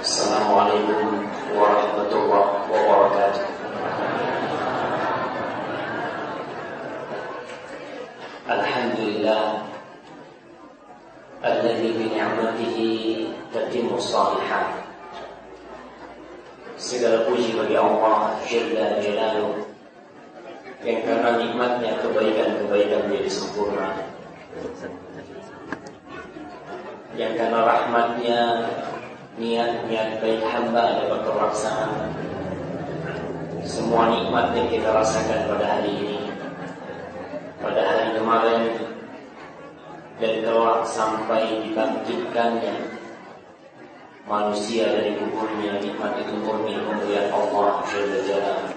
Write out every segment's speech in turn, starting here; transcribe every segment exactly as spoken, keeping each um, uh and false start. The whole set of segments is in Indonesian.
Assalamualaikum warahmatullahi wabarakatuh. Alhamdulillah alladzi bi ni'matihi tatimmu shalihat. Segala puji bagi Allah Jalla Jalaluhu yang karena nikmatnya kebaikan-kebaikan menjadi sempurna, yang karena rahmatnya niat-niat baik hamba dapat terlaksana. Semua nikmat yang kita rasakan pada hari ini, pada hari kemarin, dan kelak sampai dibangkitkannya manusia dari kuburnya, nikmat itu murni pemberian Allah Jalla Jalaluhu,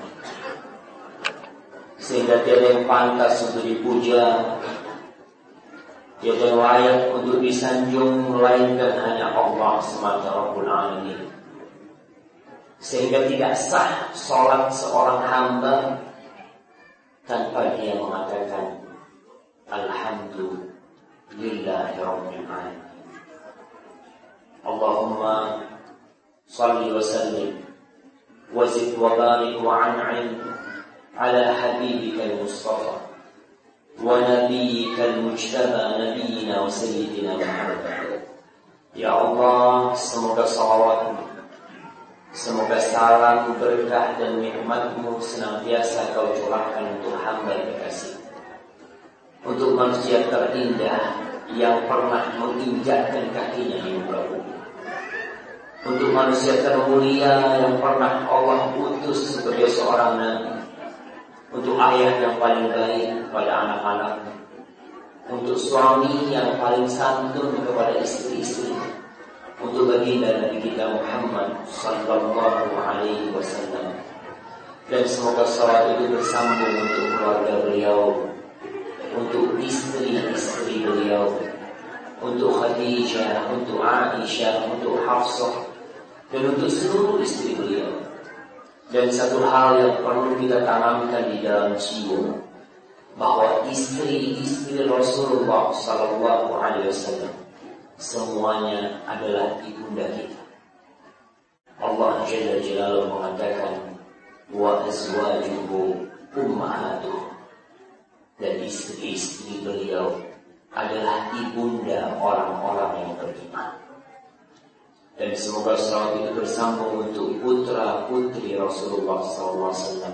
sehingga tiada yang pantas untuk dipuja, tiada yang layak untuk disanjung melainkan hanya Allah semata Rabbul Alamin. Sehingga tidak sah sholat seorang hamba tanpa dia mengatakan Alhamdulillahi Rabbil Alamin. Allahumma salli wa sallim wa zid wa barik wa an'im ala habibika al-Mustafa wa nabiyyika al-mujtaba nabiyyina wa sayyidina Muhammad. Ya Allah, semoga salawat, semoga salam, berkah dan nikmat-Mu senantiasa Kau curahkan untuk hamba kekasih, untuk manusia terindah yang pernah menginjakkan kakinya di muka bumi, untuk manusia termulia yang pernah Allah utus sebagai seorang nabi, untuk ayah yang paling baik kepada anak-anaknya, untuk suami yang paling santun kepada istri-istri, untuk baginda Nabi kita Muhammad sallallahu alaihi wasallam. Dan semoga salat itu bersambung untuk keluarga beliau, untuk istri-istri beliau, untuk Khadijah, untuk Aisyah, untuk Hafsah, dan untuk seluruh istri beliau. Dan satu hal yang perlu kita tanamkan di dalam jiwa, bahwa istri-istri Rasulullah sallallahu alaihi wasallam semuanya adalah ibunda kita. Allah Jalla Jalaluhu mengatakan wa azwajuhu ummahatuh, dan istri-istri beliau adalah ibunda orang-orang yang beriman. Dan semoga salat itu bersambung untuk putra-putri Rasulullah sallallahu alaihi wasallam,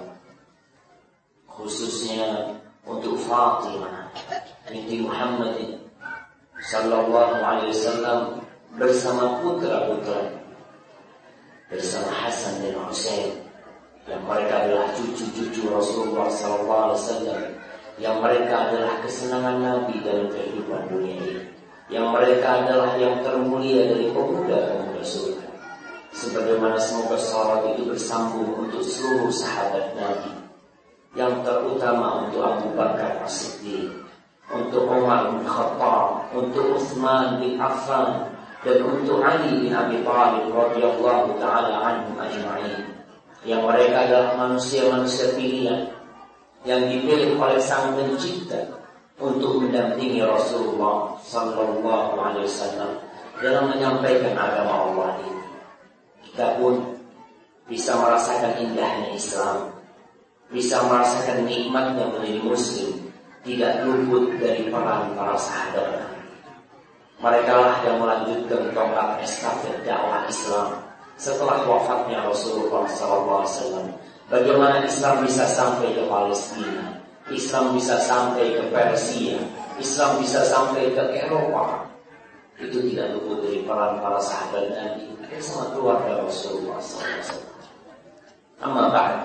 khususnya untuk Fatimah binti Muhammad sallallahu alaihi wasallam bersama putra-putra, bersama Hasan dan Husain, yang mereka adalah cucu-cucu Rasulullah sallallahu alaihi wasallam, yang mereka adalah kesenangan Nabi dalam kehidupan dunia ini, yang mereka adalah yang termulia dari pemuda-pemuda surga. Sebagaimana semoga salat itu bersambung untuk seluruh sahabat Nabi, yang terutama untuk Abu Bakar As-Siddiq, untuk Umar bin Khattab, untuk Utsman bin Affan, dan untuk Ali bin Abi Thalib radhiyallahu taala anhum ajma'in, yang mereka adalah manusia-manusia pilihan yang dipilih oleh Sang Pencipta untuk mendampingi Rasulullah sallallahu alaihi wasallam dalam menyampaikan agama Allah ini. Kita pun bisa merasakan indahnya Islam, bisa merasakan nikmatnya menjadi muslim, tidak luput dari peran para sahabat. Mereka lah yang melanjutkan tongkat estafet dakwah Islam setelah wafatnya Rasulullah sallallahu alaihi wasallam. Bagaimana Islam bisa sampai ke Palestina, Islam bisa sampai ke Persia, Islam bisa sampai ke Eropa, itu tidak luput dari peran para sahabat Nabi bersama keluarga Rasulullah sallallahu alaihi wasallam. Amma ba'd,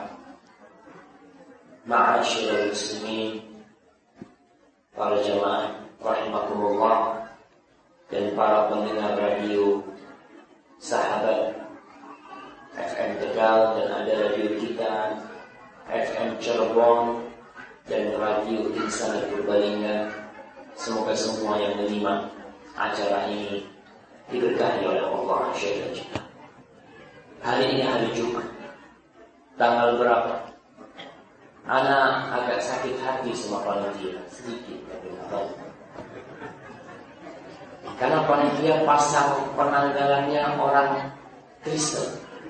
ma'asyiral muslimin, para jamaah rahimakumullah, dan para pendengar radio sahabat F M Tegal, dan ada radio kita F M Cirebon dan radio Insan Purbalingga. Semoga semua yang menyimak acara ini diberkahi oleh Allah Jalla Jalla. Hari ini hari Jumat, tanggal berapa? Ana agak sakit hati sama panitia sedikit, tapi nggak. Karena panitia pasang penanggalannya orang Kristen.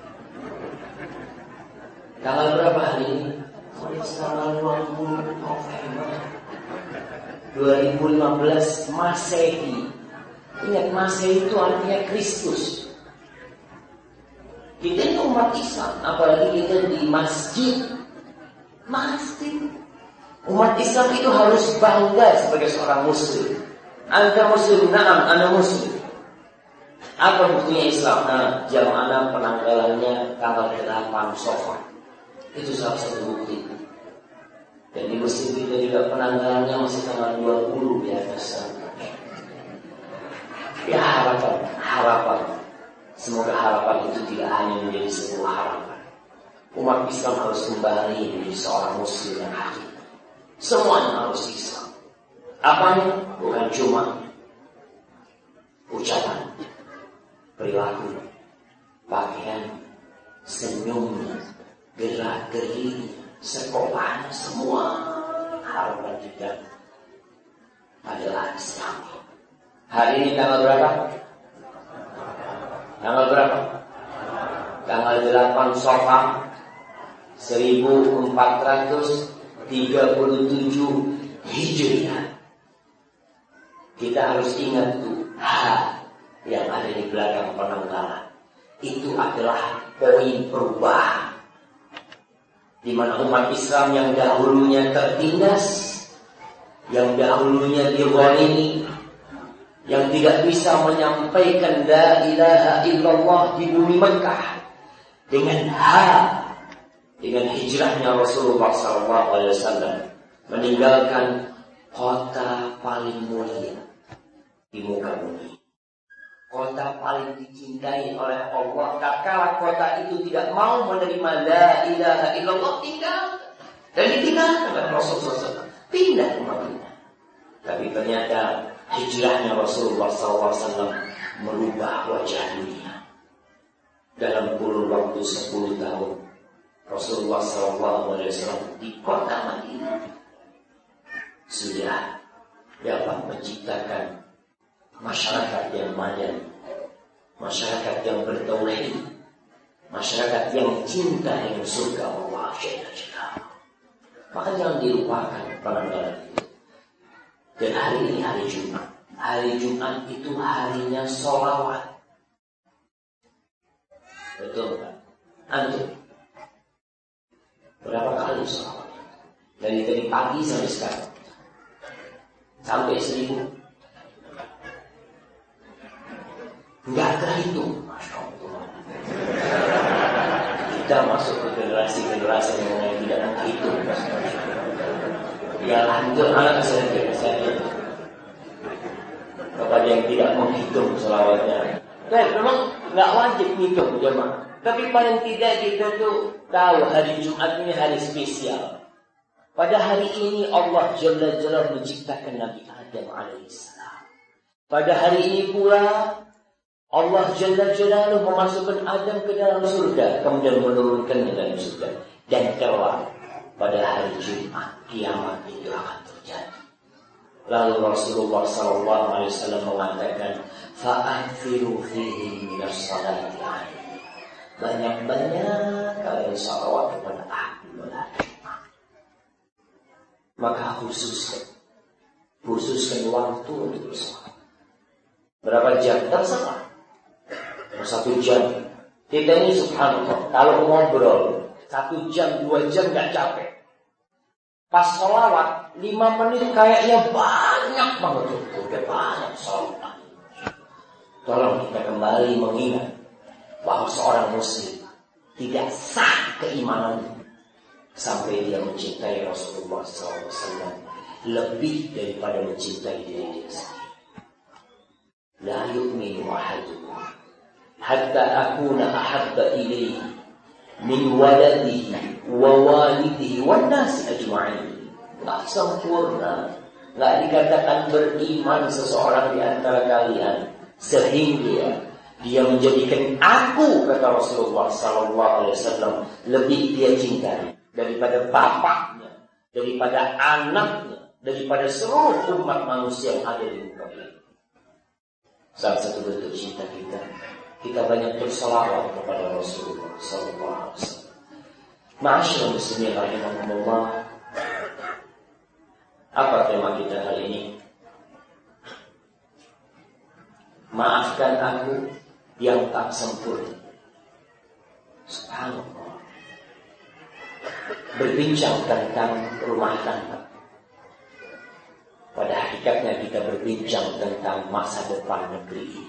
Tanggal berapa hari ini? Tanggal dua puluh November dua ribu lima belas Masehi. Ingat, Masehi itu artinya Kristus. Kita itu umat Islam, apalagi kita di masjid. Masjid. Umat Islam itu harus bangga sebagai seorang muslim. Anta muslim, na'am, ana muslim. Apa buktinya Islam? Nah, jam anak penanggalannya tanggal delapan Safar. Itu salah satu bukti. Dan di masjid kita juga penanggalannya masih tanggal dua puluh biasa. Ya harapan, harapan. Semoga harapan itu tidak hanya menjadi sebuah harapan. Umat Islam harus kembali menjadi seorang muslim yang hakiki. Semuanya harus Islam. Apanya? Bukan cuma ucapan, perilaku, pakaian, senyumnya, gerak-geriknya, sekolahnya, semua harapan kita adalah Islam. Hari ini tanggal berapa? Tanggal berapa? Tanggal delapan Safar seribu empat ratus tiga puluh tujuh Hijriah. Kita harus ingat tuh H yang ada di belakang penanggalan. Itu adalah poin perubahan, di mana umat Islam yang dahulunya tertindas, yang dahulunya dizalimi, yang tidak bisa menyampaikan la ilaha illallah di bumi Mekah, dengan H, dengan hijrahnya Rasulullah sallallahu alaihi wasallam meninggalkan kota paling mulia di muka bumi, kota paling dicintai oleh Allah. Tatkala kota itu tidak mau menerima la ilaha illallah, tinggal dan ditinggalkan oleh Rasulullah sallallahu alaihi wasallam, pindah ke Madinah. Tapi ternyata hijrahnya Rasulullah sallallahu alaihi wasallam merubah wajah dunia. Dalam kurun waktu sepuluh tahun, Rasulullah sallallahu alaihi wasallam di kota Madinah sudah dapat menciptakan masyarakat yang madani, masyarakat yang bertauhid, masyarakat yang cinta dengan surga Allah Jalla Jalaluhu. Maka jangan dilupakan penanggalan itu. Dan hari ini hari Jumat. Hari Jumat itu harinya sholawat. Betul kan? Antum berapa kali sholawat? Dari tadi pagi sampai sekarang, sampai seribu. Enggak terhitung. Masya Allah. Kita masuk ke generasi-generasi yang tidak terhitung. Ya lanjut anak saya saya kepada yang tidak menghitung selawatnya. Baik, memang nggak wajib hitung jemaah. Tapi paling tidak kita tuh tahu hari Jumat ini hari spesial. Pada hari ini Allah Jalla Jalaluhu menciptakan Nabi Adam alaihissalam. Pada hari ini pula Allah Jalla Jalaluhu memasukkan Adam ke dalam surga, kemudian menurunkannya dalam surga. Dan kelak pada hari Jumat kiamat itu akan terjadi. Lalu Rasulullah sallallahu alaihi wasallam mengatakan, fa'athiru fihi minas salati alaihi. Banyak-banyak kalian salawat kepada aku pada Jumat. Maka khususkan, khususkan waktu untuk bersalat. Berapa jam? Terserah. Satu jam. Kita ini subhanallah, kalau ngobrol satu jam, dua jam gak capek. Pas sholawat lima menit kayaknya banyak banget. Udah banyak sholawat. Tolong kita kembali mengingat bahwa seorang muslim tidak sah keimanannya sampai dia mencintai Rasulullah sallallahu alaihi wasallam lebih daripada mencintai diri dia sendiri. La yu'minu ahadukum hatta akuna ahabba ilayhi min waladihi wa walidihi wan nasi ajma'in. Enggak sempurna, enggak dikatakan beriman seseorang di antara kalian sehingga dia menjadikan aku, kata Rasulullah sallallahu alaihi wasallam, lebih dia cintai daripada bapaknya, daripada anaknya, daripada seluruh umat manusia yang ada di muka bumi. Salah satu bentuk cinta kita kita banyak berselawat kepada Rasulullah sallallahu alaihi wasallam. Ma'asyiral muslimin rahimakumullah. Apa tema kita hari ini? Maafkan aku yang tak sempurna. Subhanallah. Berbincang tentang rumah tangga. Pada hakikatnya kita berbincang tentang masa depan negeri ini.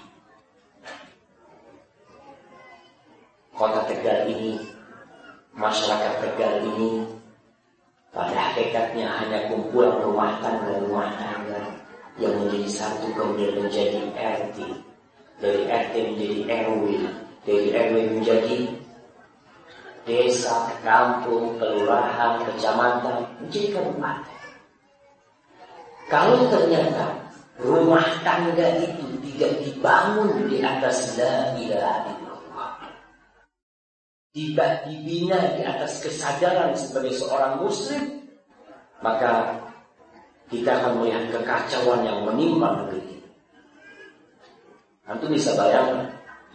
Kota Tegal ini, masyarakat Tegal ini, pada hakikatnya hanya kumpulan rumah tangga-rumah tangga yang menjadi satu kemudian menjadi R T, dari R T menjadi R W, dari R W menjadi desa, kampung, kelurahan, kecamatan, menjadi kabupaten. Kalau ternyata rumah tangga itu tidak dibangun di atas la ilaha illallah, tidak dibina di atas kesadaran sebagai seorang muslim, maka kita akan melihat kekacauan yang menimpa negeri ini. Antum bisa bayangkan,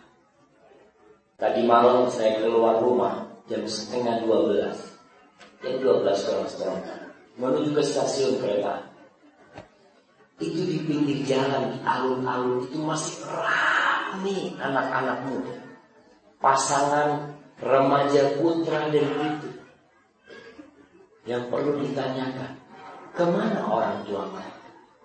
tadi malam saya keluar rumah jam setengah dua belas, jam dua belas kurang setengah, menuju ke stasiun kereta. Itu di pinggir jalan, di alun-alun itu masih ramai anak-anak muda, pasangan remaja putra dan putri. Yang perlu ditanyakan, kemana orang tua mereka?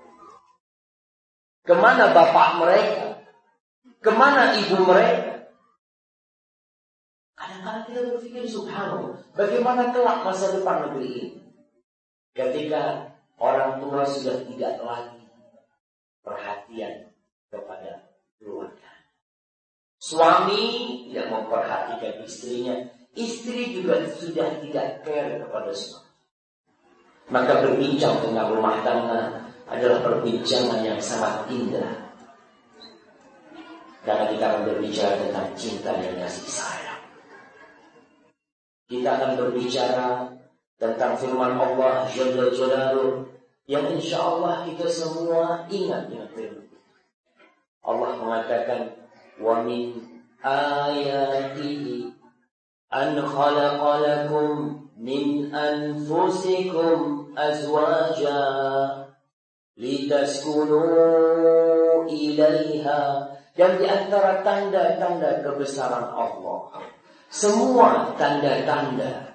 Kemana bapak mereka? Kemana ibu mereka? Kadang-kadang kita berpikir, subhanallah, bagaimana kelak masa depan negeri ini ketika orang tua sudah tidak lagi perhatian kepada keluarga. Suami tidak memperhatikan istrinya, istri juga sudah tidak care kepada suami. Maka berbincang tentang rumah tangga adalah perbincangan yang sangat indah. Karena kita akan berbicara tentang cinta dan kasih sayang. Kita akan berbicara tentang firman Allah Jalla Jalaluhu yang insya Allah kita semua ingat dengan firman. Allah mengatakan, wa min ayatihi an khalaqa lakum min anfusikum azwaja litaskunu ilaiha. Dan di antara tanda-tanda kebesaran Allah, semua tanda-tanda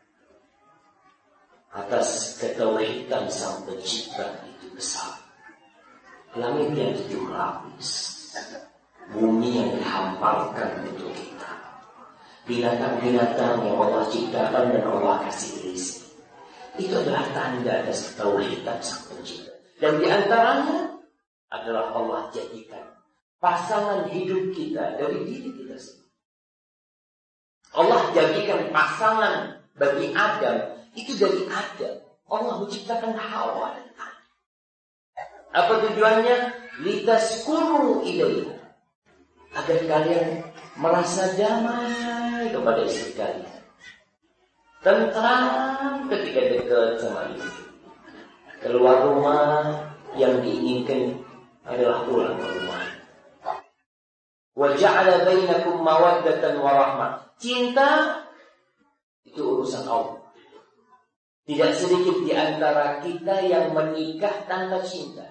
atas ketauhidan Sang Pencipta itu besar. Langit yang tujuh lapis, bumi yang dihamparkan untuk kita, binatang-binatang yang Allah ciptakan dan Allah kasih rezeki. Itu adalah tanda atas ketauhidan Sang Pencipta. Dan di antaranya adalah Allah jadikan pasangan hidup kita dari diri kita sendiri. Allah jadikan pasangan bagi Adam itu dari Adam. Allah menciptakan Hawa dan Adam. Apa tujuannya? Litaskunu ilaiha, agar kalian merasa damai kepada istri kalian, tentram ketika dekat sama istri. Keluar rumah yang diinginkan adalah pulang ke rumah. Wa ja'ala bainakum mawaddatan wa rahmah. Cinta itu urusan Allah. Tidak sedikit di antara kita yang menikah tanpa cinta.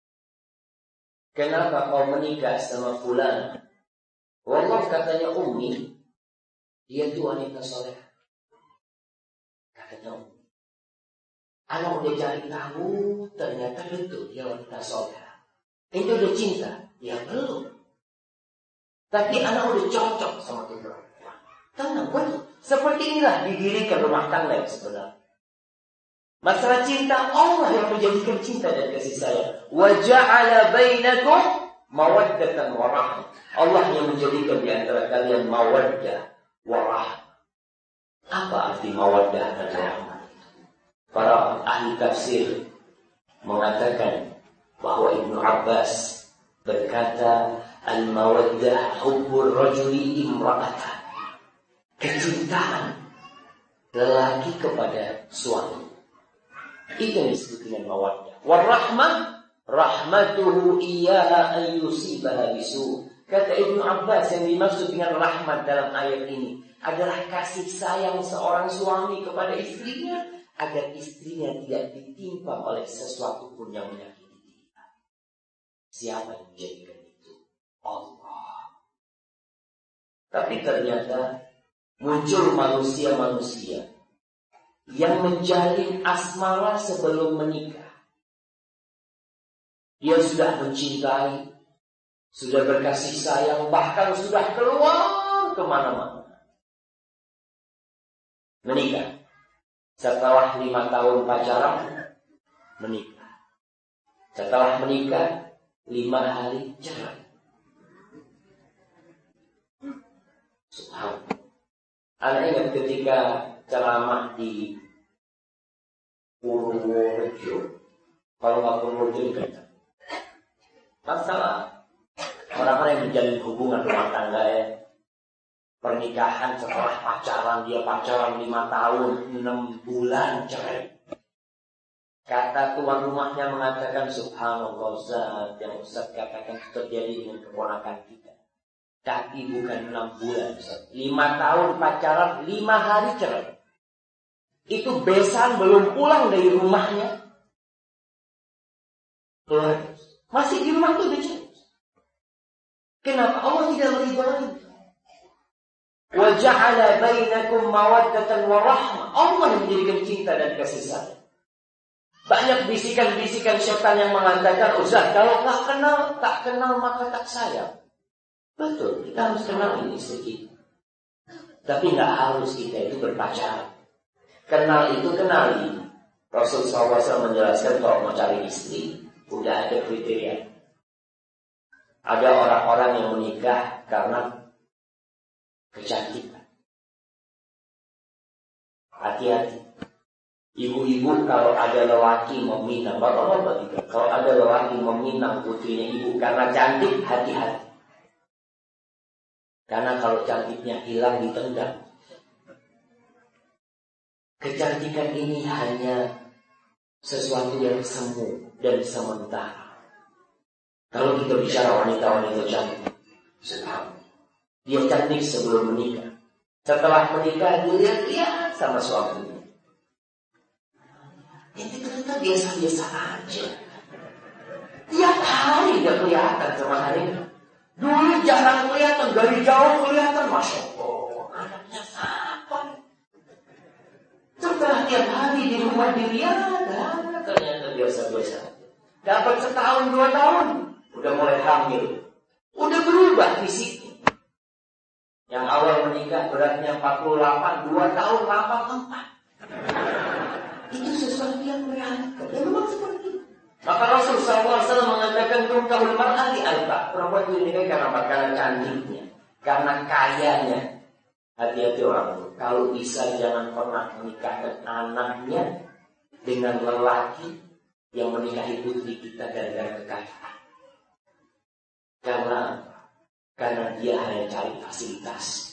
Kenapa kau menikah sama fulan? Wallah, katanya Ummi, dia itu wanita soleh. Katanya Ummi, anak udah cari tahu, ternyata betul dia wanita soleh. Itu udah cinta? Ya belum. Tapi anak udah cocok sama kita. Tenang, betul. Seperti inilah didirikan rumah tangga yang sebenarnya. Masalah cinta, Allah yang menjadikan cinta dan kasih sayang. Wa ja'ala bainakum mawaddatan wa rahmah. Allah yang menjadikan di antara kalian mawaddah wa rahmah. Apa arti mawaddah dan rahmah? Para ahli tafsir mengatakan bahwa Ibnu Abbas berkata, al-mawaddah hubbur rajuli imra'atan. Kecintaan lelaki kepada suami. Itu yang disebut dengan mawaddah. Warahmah, rahmatuhu iyyaha an yusibaha bisu. Kata Ibnu Abbas, yang dimaksud dengan rahmat dalam ayat ini adalah kasih sayang seorang suami kepada istrinya, agar istrinya tidak ditimpa oleh sesuatu pun yang menyakiti dia. Siapa yang menjadikan itu? Allah. Tapi ternyata muncul manusia-manusia yang menjalin asmara sebelum menikah. Dia sudah mencintai, sudah berkasih sayang, bahkan sudah keluar kemana-mana. Menikah. Setelah lima tahun pacaran, menikah. Setelah menikah, lima hari cerai. Subhanallah. Anda ingat ketika ceramah di Purworejo, kalau nggak Purworejo kan, masalah orang-orang yang menjalin hubungan rumah tangga ya, pernikahan setelah pacaran, dia pacaran lima tahun, enam bulan cerai. Kata tuan rumahnya mengatakan, subhanallah Ustaz, yang Ustaz katakan terjadi dengan keponakan kita. Tapi bukan enam bulan Ustaz. lima tahun pacaran, lima hari cerai. Itu besan belum pulang dari rumahnya. Masih di rumah itu udah cerai. Kenapa Allah tidak meridhai? Wa ja'ala bainakum mawaddatan wa rahmah. Allah yang menjadikan cinta dan kasih sayang. Banyak bisikan-bisikan syaitan yang mengatakan, Ustaz, kalau tak kenal, tak kenal maka tak sayang. Betul, kita harus kenal ini sedikit. Tapi nggak harus kita itu berpacaran. Kenal itu kenali. Rasul shallallahu alaihi wasallam menjelaskan kalau mau cari istri, udah ada kriteria. Ada orang-orang yang menikah karena kecantikan. Hati-hati. Ibu-ibu kalau ada lelaki meminang, bapak-bapak juga, kalau ada lelaki meminang putrinya ibu karena cantik, hati-hati. Karena kalau cantiknya hilang ditendang. Kecantikan ini hanya sesuatu yang semu dan sementara. Kalau kita bicara wanita-wanita cantik, sekarang dia cantik sebelum menikah. Setelah menikah dia lihat-lihat sama suaminya. Ini ternyata biasa-biasa aja. Tiap hari gak kelihatan sama hari ini. Dulu jarang kelihatan, dari jauh kelihatan, masya Allah, anaknya siapa? Setelah tiap hari di rumah dilihat, ternyata biasa-biasa. Dapat setahun dua tahun, udah mulai hamil, udah berubah fisiknya. Yang awal menikah beratnya empat puluh delapan, dua tahun delapan puluh empat. Itu sesuatu yang mengerikan. Dan memang seperti itu. Maka Rasul shallallahu alaihi wasallam mengatakan tungkahul mar'ati arba. Perempuan itu dinikahi karena apa? Karena cantiknya, karena kayanya. Hati-hati orang tua. Kalau bisa jangan pernah menikahkan anaknya dengan lelaki yang menikahi putri kita gara-gara kekayaan. Karena karena dia hanya cari fasilitas.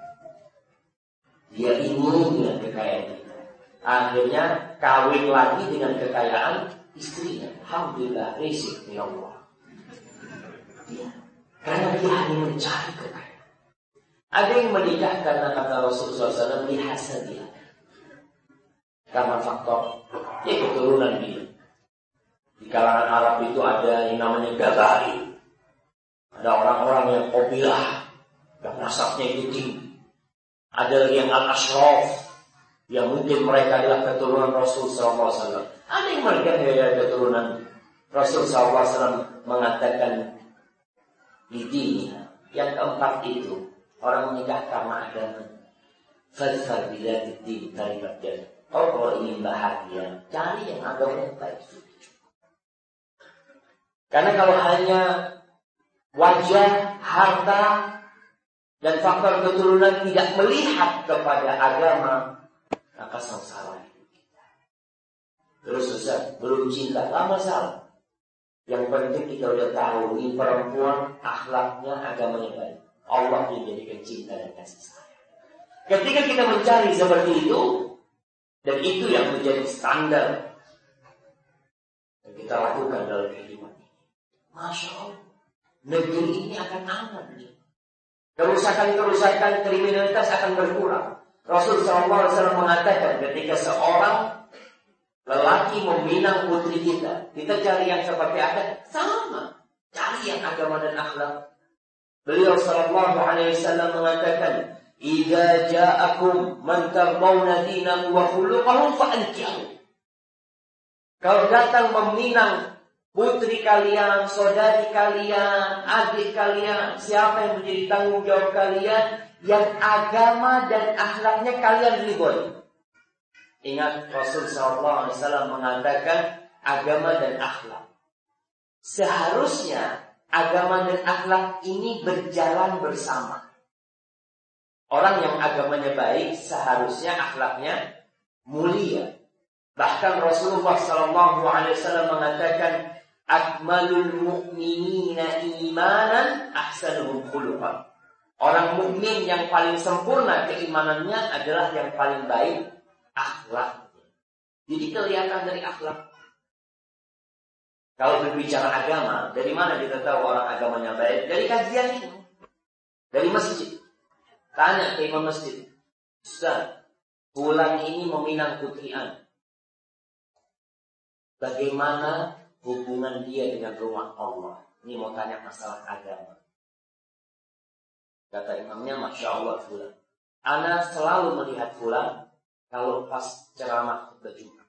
Dia ingin dengan kekayaan kita. Akhirnya kawin lagi dengan kekayaan istrinya. Alhamdulillah, rezeki ya Allah. Ya, karena dia hanya mencari kekayaan. Ada yang menikah karena kata Rasulullah shallallahu alaihi wasallam lihasadiyah. Karena faktor ya keturunan dia. Di kalangan Arab itu ada yang namanya Gabari. Ada orang-orang yang qabilah, yang nasabnya itu tinggi. Ada yang al-ashraf, yang mungkin mereka adalah keturunan Rasul shallallahu alaihi wasallam. Ada yang mereka adalah keturunan Rasul shallallahu alaihi wasallam mengatakan di dini. Yang keempat itu orang menikah karena agama. Fadfar bila din taribat jannah. Oh, kalau ingin bahagia, cari yang agama yang baik. Karena kalau hanya wajah, harta, dan faktor keturunan tidak melihat kepada agama, maka sengsara hidup kita. Terus Ustaz, belum cinta, tak masalah. Yang penting kita udah tahu ini perempuan akhlaknya, agamanya baik. Allah yang jadikan cinta dan kasih sayang. Ketika kita mencari seperti itu, dan itu yang menjadi standar yang kita lakukan dalam kehidupan ini, masya Allah, negeri ini akan aman. Kerusakan-kerusakan kriminalitas akan berkurang. Rasul shallallahu alaihi wasallam mengatakan ketika seorang lelaki meminang putri kita, kita cari yang seperti apa? Sama, cari yang agama dan akhlak. Beliau shallallahu alaihi wasallam mengatakan, "Idza ja'akum man tardawna dinahu wa khuluquhu fa'ankihu." Kalau datang meminang putri kalian, saudari kalian, adik kalian, siapa yang menjadi tanggung jawab kalian, yang agama dan akhlaknya kalian ridhoi. Ingat Rasul shallallahu alaihi wasallam mengatakan agama dan akhlak. Seharusnya agama dan akhlak ini berjalan bersama. Orang yang agamanya baik seharusnya akhlaknya mulia. Bahkan Rasulullah shallallahu alaihi wasallam mengatakan, akmalul mu'minina imanan ahsanuhum khuluqan. Orang mukmin yang paling sempurna keimanannya adalah yang paling baik akhlak. Jadi kelihatan dari akhlak. Kalau berbicara agama, dari mana kita tahu orang agamanya baik? Dari kajian ini, dari masjid. Tanya ke imam masjid, Ustaz, bulan ini meminang putri Anda. Bagaimana hubungan dia dengan rumah Allah? Ini mau tanya masalah agama. Kata imamnya, Masya Allah fulan. Ana selalu melihat fulan kalau pas ceramah berjumpa.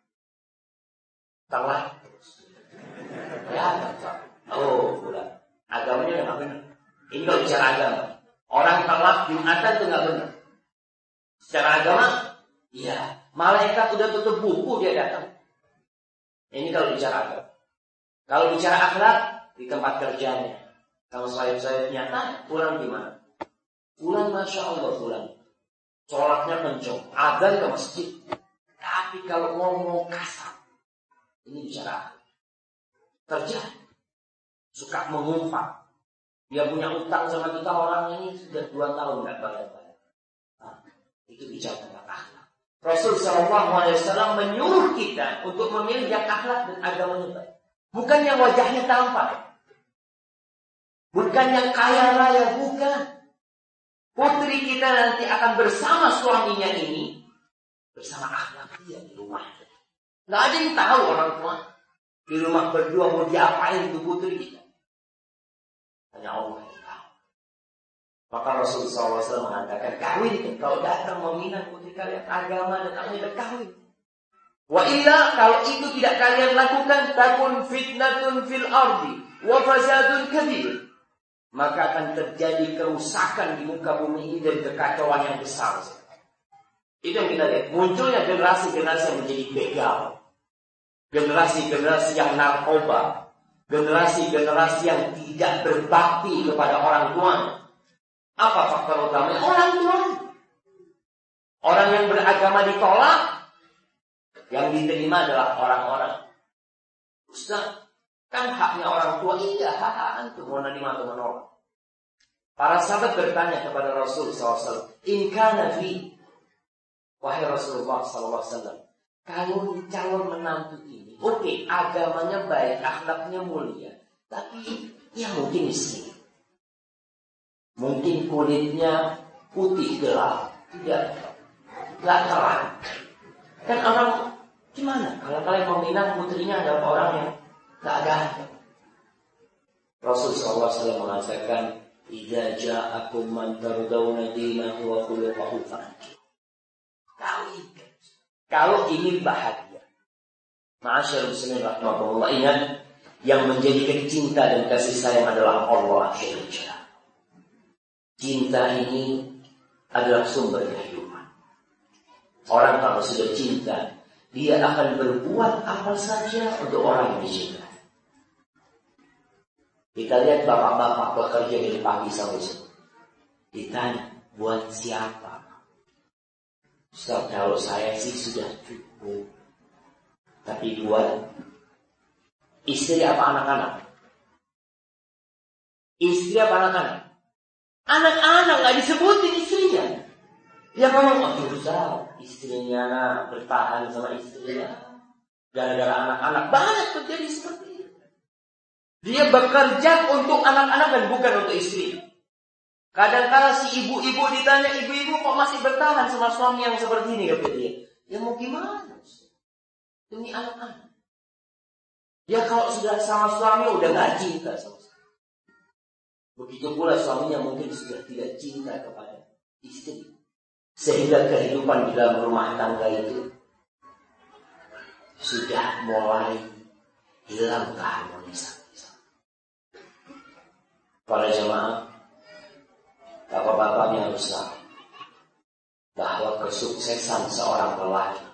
Telat terus. Ya, tak. Oh, fulan. Agamanya nggak benar. Ini kalau bicara agama. Orang telat Jumatan itu nggak benar. Secara agama, iya. Malaikat udah tutup buku dia datang. Ini kalau bicara agama. Kalau bicara akhlak di tempat kerjanya, kalau sayap-sayapnya, ah, fulan gimana? Fulan Masya Allah fulan, sholatnya kencang, adzan ke masjid. Tapi kalau ngomong kasar, ini bicara kerja, suka mengumpat. Dia punya utang sama kita, orang ini sudah dua tahun nggak bayar-bayar. Nah, itu bicara tentang akhlak. Rasul shallallahu alaihi wasallam menyuruh kita untuk memilih yang akhlak dan agamanya baik, bukan yang wajahnya tampan, bukan yang kaya raya, bukan. Putri kita nanti akan bersama suaminya ini, bersama akhlak dia di rumah. Nggak ada yang tahu orang tua di rumah berdua mau diapain itu putri kita. Hanya Allah yang tahu. Maka Rasulullah shallallahu alaihi wasallam mengatakan, kawin kalau datang meminang putri kalian agama dan akhlak, kawin. Wa illa kalau itu tidak kalian lakukan, takun fitnatun fil ardi wa fasadun kabir. Maka akan terjadi kerusakan di muka bumi ini dan kekacauan yang besar. Itu yang kita lihat. Munculnya generasi-generasi yang menjadi begal, generasi-generasi yang narkoba, generasi-generasi yang tidak berbakti kepada orang tua. Apa faktor utamanya? Orang tua. Orang yang beragama ditolak, yang diterima adalah orang-orang. Ustaz, kan haknya orang tua. Iya, hak antum mau menerima atau menolak. Para sahabat bertanya kepada Rasul shallallahu alaihi wasallam, in kana fi, wahai Rasulullah shallallahu alaihi wasallam, kalau calon menantu ini, oke, okay, agamanya baik, akhlaknya mulia, tapi ya mungkin miskin, mungkin kulitnya putih gelap, tidak tidak terang. Kan orang gimana kalau kalian meminang putrinya adalah orang yang tak ada? Rasul shallallahu alaihi wasallam mengatakan, idza ja'akum man tardawna dinahu wa khuluquhu fa'ankihu. Kawin. Kalau ingin bahagia. Ma'asyarul muslimin rahimahullah, ingat yang menjadikan cinta dan kasih sayang adalah Allah Azza wa Jalla. Cinta ini adalah sumber kehidupan. Orang kalau sudah cinta, dia akan berbuat apa saja untuk orang yang dicinta. Kita lihat bapak-bapak bekerja dari pagi sampai sore. Ditanya, buat siapa? Ustaz, kalau saya sih sudah cukup. Tapi buat istri apa anak-anak? Istri apa anak-anak? Anak-anak gak disebutin istrinya. Ya ngomong, oh Ustaz, istrinya bertahan sama istrinya gara-gara anak-anak. Banyak terjadi seperti itu. Dia bekerja untuk anak-anak dan bukan untuk istri. Kadang-kala si ibu-ibu ditanya, ibu-ibu kok masih bertahan sama suami yang seperti ini, kata dia. Ya mau gimana? Demi anak-anak. Ya kalau sudah sama suami udah gak cinta sama suami. Begitu pula suaminya mungkin sudah tidak cinta kepada istri. Sehingga kehidupan di dalam rumah tangga itu sudah mulai hilang keharmonisan. Para jemaah, bapak-bapaknya harus tahu bahwa kesuksesan seorang lelaki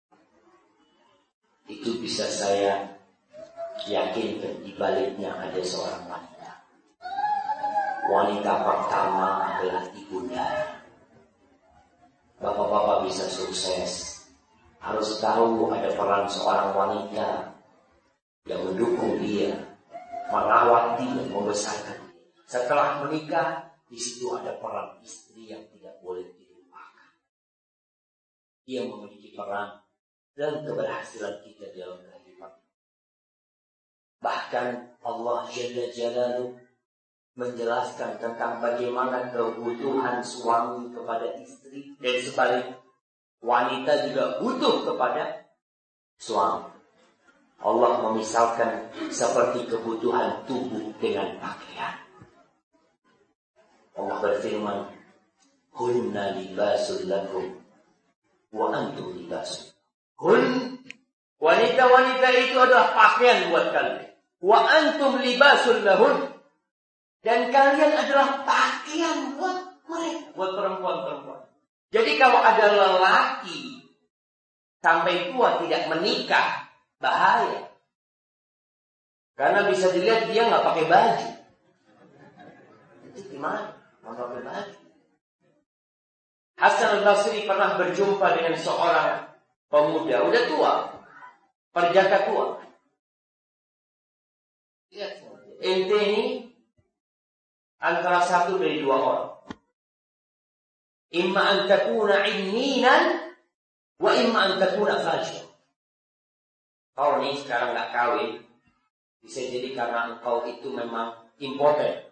itu bisa saya yakinkan di baliknya ada seorang wanita. Wanita pertama adalah ibunda. Bapak-bapak bisa sukses, harus tahu ada peran seorang wanita yang mendukung dia, merawat dia, membesarkan dia. Setelah menikah, di situ ada peran istri yang tidak boleh dilupakan. Dia memiliki peran dan keberhasilan kita dalam kehidupan. Bahkan Allah Jalla Jalaluhu menjelaskan tentang bagaimana kebutuhan suami kepada istri dan sebaliknya. Wanita juga butuh kepada suami. Allah memisalkan seperti kebutuhan tubuh dengan pakaian. Allah berfirman, "Hunna libasul lakum wa antum libasul." Hun, wanita-wanita itu adalah pakaian buat kalian. Wa antum libasul lahun. Dan kalian adalah pakaian buat mereka, buat perempuan-perempuan. Jadi kalau ada lelaki sampai tua tidak menikah, bahaya. Karena bisa dilihat dia nggak pakai baju. Itu gimana? Nggak pakai baju. Hasan al-Basri pernah berjumpa dengan seorang pemuda, udah tua, perjaka tua. Lihat, ente ini antara satu dari dua orang. Imma an takuna inninan wa imma an takuna fajir. Kau ini sekarang gak kawin, bisa jadi karena engkau itu memang impoten.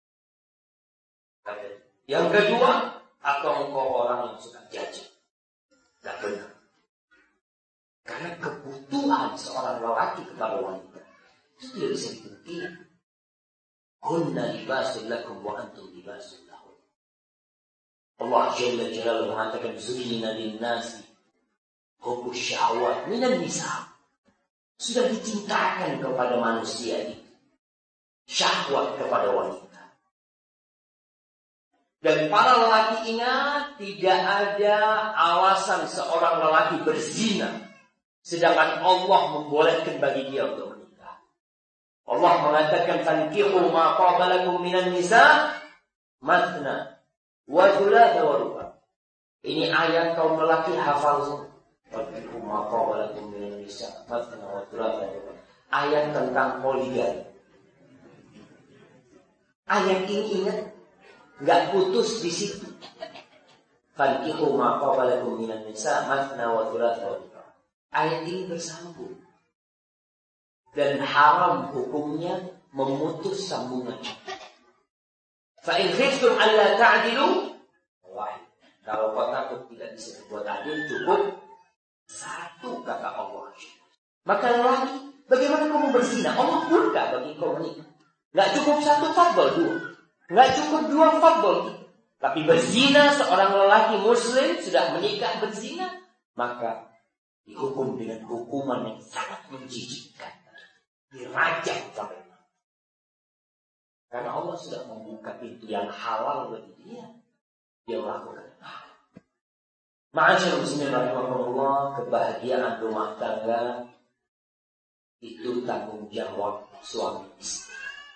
Yang kedua, atau engkau orang yang suka jajan. Gak benar. Karena kebutuhan seorang lelaki kepada wanita itu tidak bisa dipungkiri. Kunna libasul lakum wa antum libasul lahum. Allah Jalla Jalaluhu mengatakan zuyyina lin-nasi hubbus syahwat minan nisa. Sudah dicintakan kepada manusia itu syahwat kepada wanita. Dan para lelaki ingat, tidak ada alasan seorang lelaki berzina sedangkan Allah membolehkan bagi dia untuk menikah. Allah mengatakan fankihu ma qaba lakum minan nisa mathna wa thulatha wa ruba'. Ini ayat kaum lelaki hafal semua. Fankihu ma qaba lakum minan nisa mathna wa thulatha wa ruba'. Ayat tentang poligami. Ayat ini ingat, enggak putus di situ. Fankihu ma qaba lakum minan nisa mathna wa thulatha wa ruba'. Ayat ini bersambung. Dan haram hukumnya memutus sambungan. Fa in khiftum alla ta'dilu, wahid. Kalau kau takut tidak bisa berbuat adil, cukup satu, kata Allah. Maka lagi, bagaimana kamu berzina? Allah murka bagi kau menikah. Enggak cukup satu fadl, dua. Enggak cukup dua fadl. Tapi berzina, seorang lelaki muslim sudah menikah berzina, maka dihukum dengan hukuman yang sangat menjijikkan, dirajam sampai mati. Karena Allah sudah membuka pintu yang halal bagi dia, dia melakukan. Ma'asyiral muslimin rahimakumullah, kebahagiaan rumah tangga itu tanggung jawab suami istri.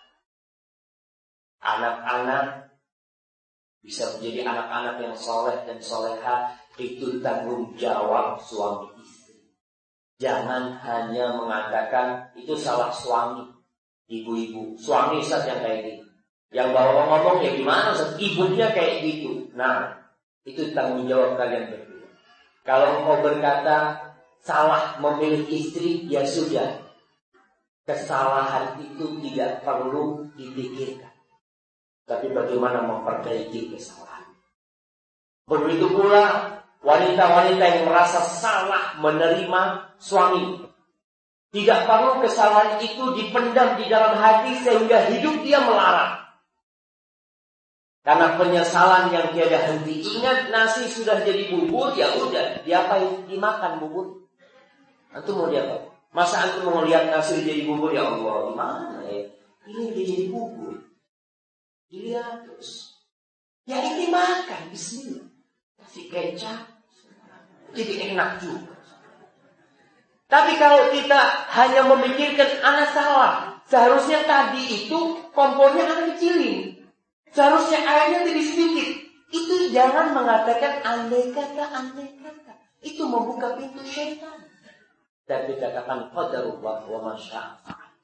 Anak-anak bisa menjadi anak-anak yang soleh dan soleha, itu tanggung jawab suami istri. Jangan hanya mengatakan itu salah suami, ibu-ibu. Suami Ustaz yang kayak gitu, yang bawa ngomong ya gimana Ustaz, ibunya kayak gitu. Nah, itu tanggung jawab kalian berdua. Kalau engkau berkata salah memilih istri, ya sudah, kesalahan itu tidak perlu dipikirkan, tapi bagaimana memperbaiki kesalahan. Begitu pula wanita-wanita yang merasa salah menerima suami. Tidak perlu kesalahan itu dipendam di dalam hati sehingga hidup dia melarat. Karena penyesalan yang tiada henti. Ingat, nasi sudah jadi bubur, ya udah, diapain? Dimakan bubur. Antum mau diapain? Masa antum mau lihat nasi jadi bubur, ya Allah, gimana ya? Ini udah jadi bubur. Dilihat terus. Ya ini makan, bismillah. Kasih kecap, jadi enak juga. Tapi kalau kita hanya memikirkan anak salah, seharusnya tadi itu kompornya anak kecilin. Seharusnya airnya lebih sedikit. Itu jangan mengatakan andai kata, andai kata. Itu membuka pintu syaitan. Dan kita katakan qadarullah wa masya'a.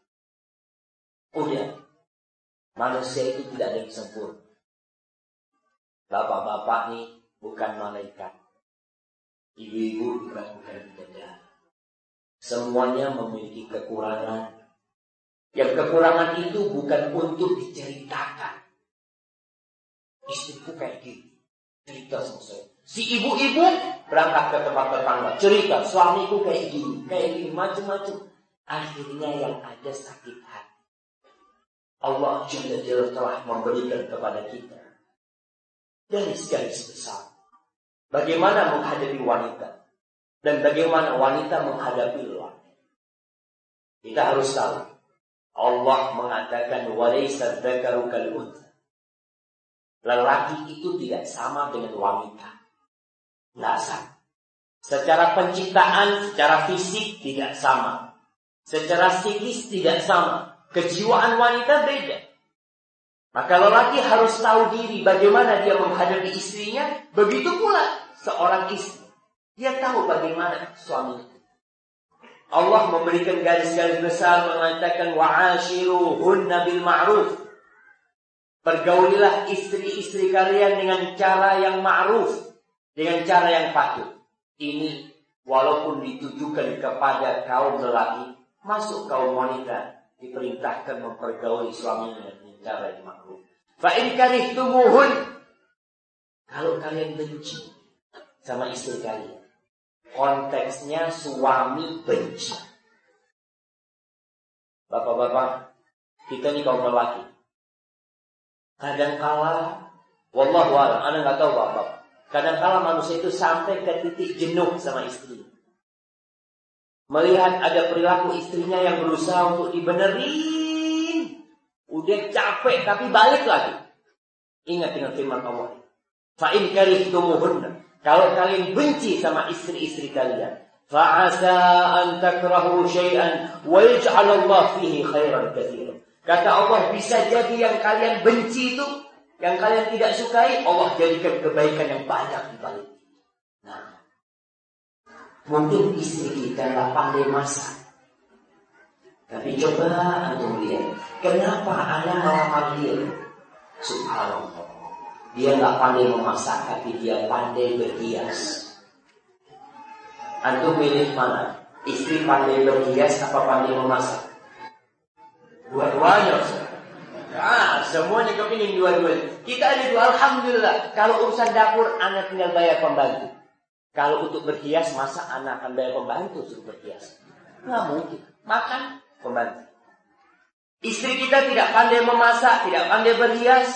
Udah. Manusia itu tidak ada yang sempurna. Bapak-bapak nih bukan malaikat. Ibu-ibu bukan bukan bidadari. Semuanya memiliki kekurangan. Yang kekurangan itu bukan untuk diceritakan. Istriku kayak gini, cerita sama saya. Si ibu-ibu berangkat ke tempat tetangga, cerita suamiku kayak gini, kayak gini, macam-macam. Akhirnya yang ada sakit hati. Allah Jalla Jalla telah memberikan kepada kita garis-garis besar bagaimana menghadapi wanita dan bagaimana wanita menghadapi lelaki. Kita harus tahu Allah mengatakan walaysa dzakaru kal untha. Lelaki itu tidak sama dengan wanita. Tidak sama. Secara penciptaan, secara fisik tidak sama. Secara psikis tidak sama. Kejiwaan wanita beda. Maka lelaki harus tahu diri bagaimana dia menghadapi istrinya. Begitu pula seorang istri. Dia tahu bagaimana suami. Allah memberikan garis-garis besar mengatakan wa'ashiruhunna bil ma'ruf. Pergaulilah istri-istri kalian dengan cara yang ma'ruf, dengan cara yang patut. Ini walaupun ditujukan kepada kaum lelaki, masuk kaum wanita diperintahkan mempergauli suaminya dengan cara yang ma'ruf. Fa in karihtumuhun, kalau kalian benci sama istri kalian, konteksnya suami benci. Bapak-bapak, kita ini kaum lelaki. Kadangkala, wallahu a'lam, ana enggak tahu bapak. Kadangkala manusia itu sampai ke titik jenuh sama istri. Melihat ada perilaku istrinya yang berusaha untuk dibenerin, udah capek tapi balik lagi. Ingat dengan firman Allah. Fa in karihtumuhunna, kalau kalian benci sama istri-istri kalian, fa asa an takrahu syai'an wa yaj'alallahu fihi khairan katsiran. Kata Allah, bisa jadi yang kalian benci itu, yang kalian tidak sukai, Allah jadikan kebaikan yang banyak di balik. Nah, mungkin istri kita nggak pandai masak, tapi coba antum lihat, kenapa anak melamar dia? Subhanallah, dia nggak pandai memasak, tapi dia pandai berhias. Antum milih mana? Istri pandai berhias apa pandai memasak? Dua-duanya. Ah, semuanya kepingin dua-duanya. Kita ada dua, alhamdulillah. Kalau urusan dapur, anak tinggal bayar pembantu. Kalau untuk berhias, masa anak akan bayar pembantu suruh berhias? Nggak mungkin. Makan pembantu. Istri kita tidak pandai memasak, tidak pandai berhias,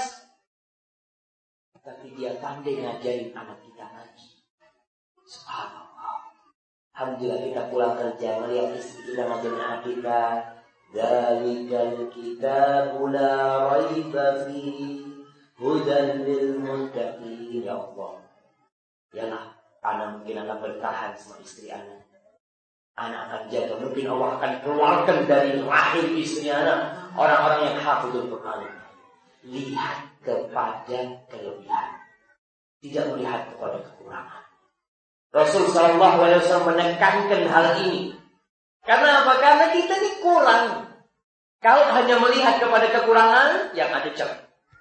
tapi dia pandai ngajarin anak kita ngaji. Subhanallah. Alhamdulillah kita pulang kerja melihat istri kita ngajarin anak kita. Dzalikal kitabu la raiba fihi hudan lil muttaqin. Ya Allah, yalah, anak mungkin akan bertahan sama istri anak. Anak akan jaga, mungkin Allah akan keluarkan dari rahim istri anak orang-orang yang hafizul Quran. Lihat kepada kelebihan, tidak melihat kepada kekurangan. Rasul sallallahu alaihi wasallam menekankan hal ini. Karena apa? Karena kita ini kurang. Kalau hanya melihat kepada kekurangan, yang ada celah.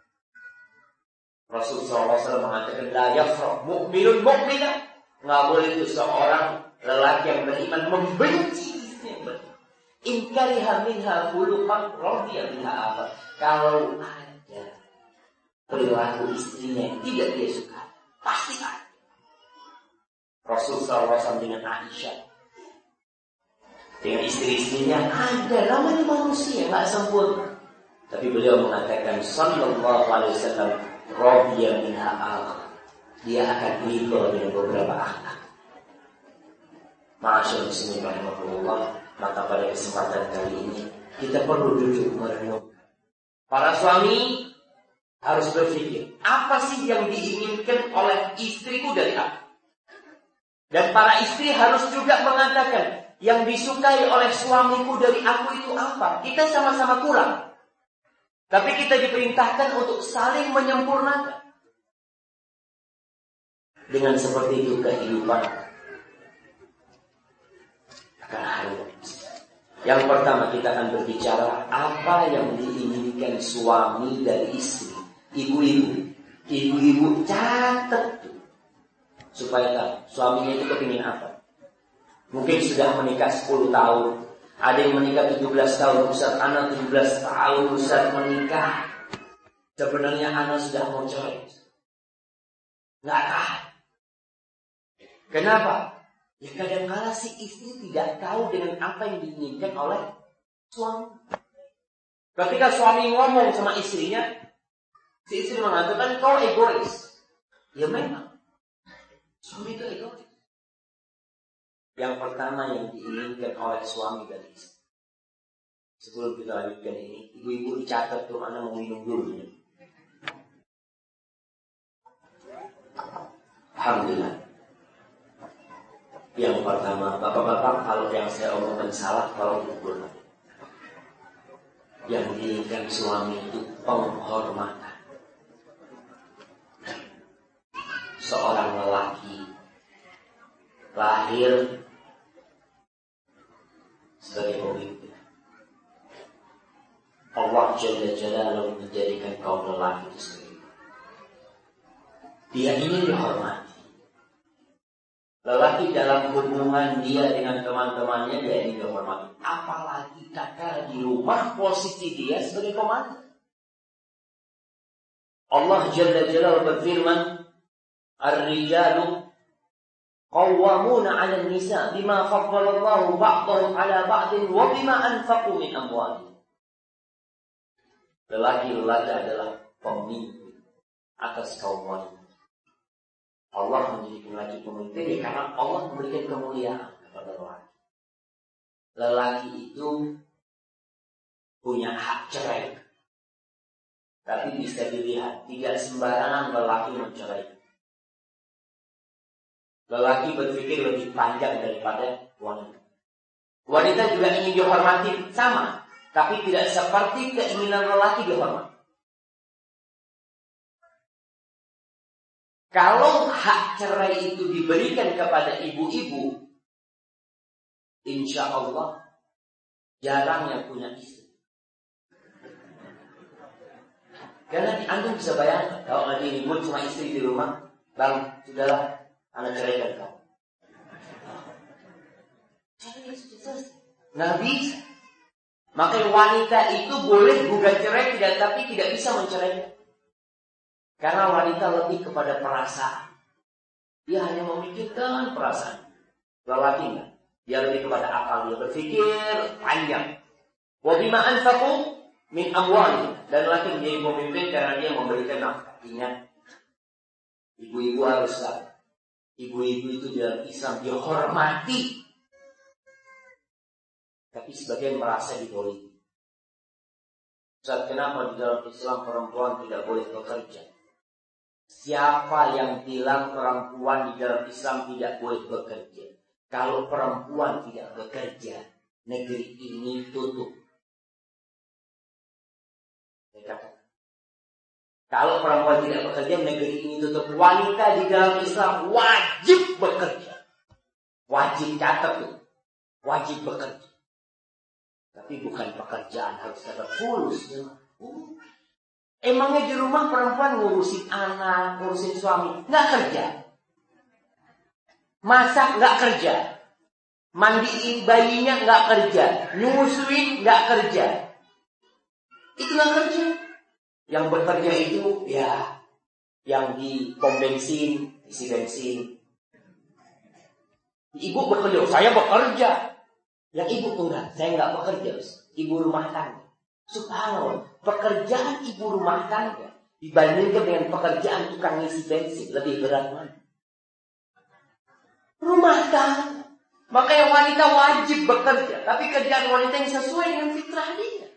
Rasul sallallahu alaihi wasallam mengatakan, la yafrah mu'minun mu'minah. Nggak boleh itu seorang lelaki yang beriman membenci istrinya yang beriman. In kariha minha khuluqan radiya minha akhar. Kalau ada perilaku istrinya yang tidak dia suka, pasti ada. Rasul sallallahu alaihi wasallam dengan Aisyah, dengan istri-istrinya ada, namanya manusia nggak sempurna. Tapi beliau mengatakan sallallahu alaihi wasallam radiya minha akhar. Dia akan ridho dengan beberapa akhlak. Ma'asyar muslimin rahimahullah. Maka pada kesempatan kali ini kita perlu duduk merenung. Para suami harus berpikir, apa sih yang diinginkan oleh istriku dari aku? Dan para istri harus juga mengatakan, yang disukai oleh suamiku dari aku itu apa? Kita sama-sama kurang, tapi kita diperintahkan untuk saling menyempurnakan. Dengan seperti itu kehidupan akan hancur. Yang pertama kita akan berbicara apa yang diinginkan suami dari istri. Ibu-ibu, ibu-ibu catat tuh, supaya tahu suaminya itu kepingin apa. Mungkin sudah menikah sepuluh tahun, ada yang menikah tujuh belas tahun. Ustaz, anak tujuh belas tahun Ustaz menikah, sebenarnya anak sudah mau cerai. Nggak tahan. Kenapa? Ya kadang-kala si istri tidak tahu dengan apa yang diinginkan oleh suami. Ketika suami ngomong sama istrinya, si istri mengatakan kau egois. Ya memang, suami itu egois. Yang pertama yang diinginkan oleh suami dari istri. Sebelum kita lanjutkan ini, ibu-ibu dicatat tuh, anak mau minum dulu. Alhamdulillah. Yang pertama, bapak-bapak, kalau yang saya omongkan salah, kalau ukur. Yang diinginkan suami itu penghormatan. Seorang lelaki lahir sebagai pemimpin. Allah Jalla Jalaluhu menjadikan kaum lelaki itu sebagai dia ingin dihormati. Lelaki dalam hubungan dia dengan teman-temannya dia ingin dihormati. Apalagi kakak di rumah posisi dia sebagai komandan. Allah Jalla Jalaluhu berfirman, Ar-rijalu qawwamuna 'ala an-nisa bima faddala Allahu ba'dahum 'ala ba'din wa bima anfaqu min amwalihim. Lelaki-lelaki adalah pemimpin atas kaum wanita. Allah menjadikan lelaki pemimpin ya karena Allah memberikan kemuliaan kepada lelaki. Lelaki itu punya hak cerai. Tapi bisa dilihat, tidak sembarangan lelaki mencerai. Lelaki berpikir lebih panjang daripada wanita. Wanita juga ingin dihormati, sama. Tapi tidak seperti keinginan lelaki dihormati. Kalau hak cerai itu diberikan kepada ibu-ibu, insya Allah jarang yang punya istri. Karena antum bisa bayangkan, kalau lagi ribut sama istri di rumah, bang, sudahlah, anak ceraikan kamu. Nggak bisa. Maka wanita itu boleh gugat cerai, tidak, tapi tidak bisa menceraikan. Karena wanita lebih kepada perasaan. Dia hanya memikirkan perasaan. Lelaki enggak. Dia lebih kepada akal. Dia berpikir panjang. Wa bima anfaqu min amwalihim. Dan lelaki menjadi pemimpin karena dia memberikan nafkah. Ingat, ibu-ibu harus tahu. Ibu-ibu itu dalam Islam dihormati. Tapi sebagian merasa didolimi. Saat kenapa di dalam Islam perempuan tidak boleh bekerja? Siapa yang bilang perempuan di dalam Islam tidak boleh bekerja? Kalau perempuan tidak bekerja, negeri ini tutup. Kalau perempuan tidak bekerja, negeri ini tutup. Wanita di dalam Islam wajib bekerja. Wajib, catat tuh. Wajib bekerja. Tapi bukan pekerjaan harus ada fulus. Uh. Emangnya di rumah perempuan ngurusin anak, ngurusin suami, nggak kerja. Masak nggak kerja. mandiin bayinya nggak kerja, nyusuin nggak kerja. Itu nggak kerja. Yang bekerja itu ya yang di pom bensin, isi bensin. Ibu bekerja, saya bekerja. Yang ibu enggak, saya nggak bekerja. Ibu rumah tangga. Subhanallah, pekerjaan ibu rumah tangga dibandingkan dengan pekerjaan tukang isi bensin lebih berat mana? Rumah tangga. Makanya wanita wajib bekerja, tapi kerjaan wanita yang sesuai dengan fitrah dia.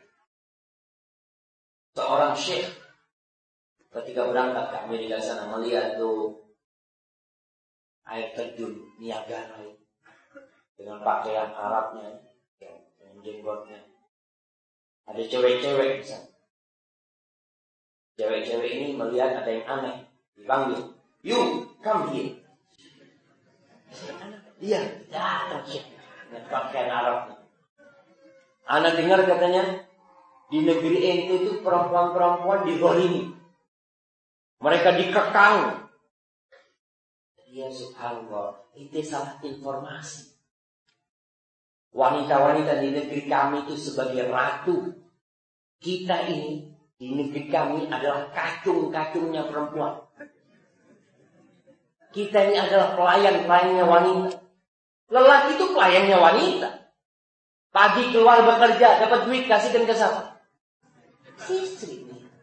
Seorang syekh ketika berangkat ke Amerika sana melihat tuh air terjun Niagara dengan pakaian Arabnya, dengan jenggotnya. Ada cewek-cewek di sana. Cewek-cewek ini melihat ada yang aneh, dipanggil, "You, come here." Dia datang dengan pakaian Arabnya. Anak dengar katanya, di negeri ente itu perempuan-perempuan digolimi. Mereka dikekang. Ya subhanallah, ente salah informasi. Wanita-wanita di negeri kami itu sebagai ratu. Kita ini di negeri kami adalah kacung-kacungnya perempuan. Kita ini adalah pelayan-pelayannya wanita. Lelaki itu pelayannya wanita. Pagi keluar bekerja, dapat duit, kasihkan ke siapa? Istri.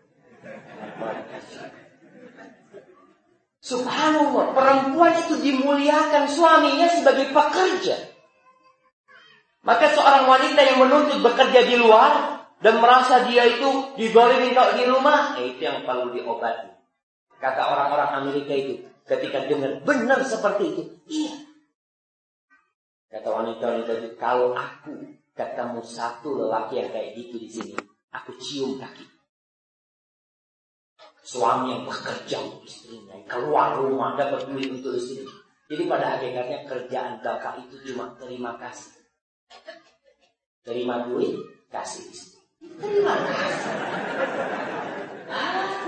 Subhanallah, perempuan itu dimuliakan suaminya sebagai pekerja. Maka seorang wanita yang menuntut bekerja di luar dan merasa dia itu dizalimi kalau di rumah, eh, itu yang perlu diobati. Kata orang-orang Amerika itu ketika dengar benar seperti itu, iya. Kata wanita-wanita itu, kalau aku ketemu satu lelaki yang kayak gitu di sini, aku cium kaki. Suami yang bekerja untuk istrinya, keluar rumah dapat duit untuk istrinya. Jadi pada hakikatnya kerjaan bapak itu cuma terima kasih. Terima duit, kasih istri. Terima kasih. Ah,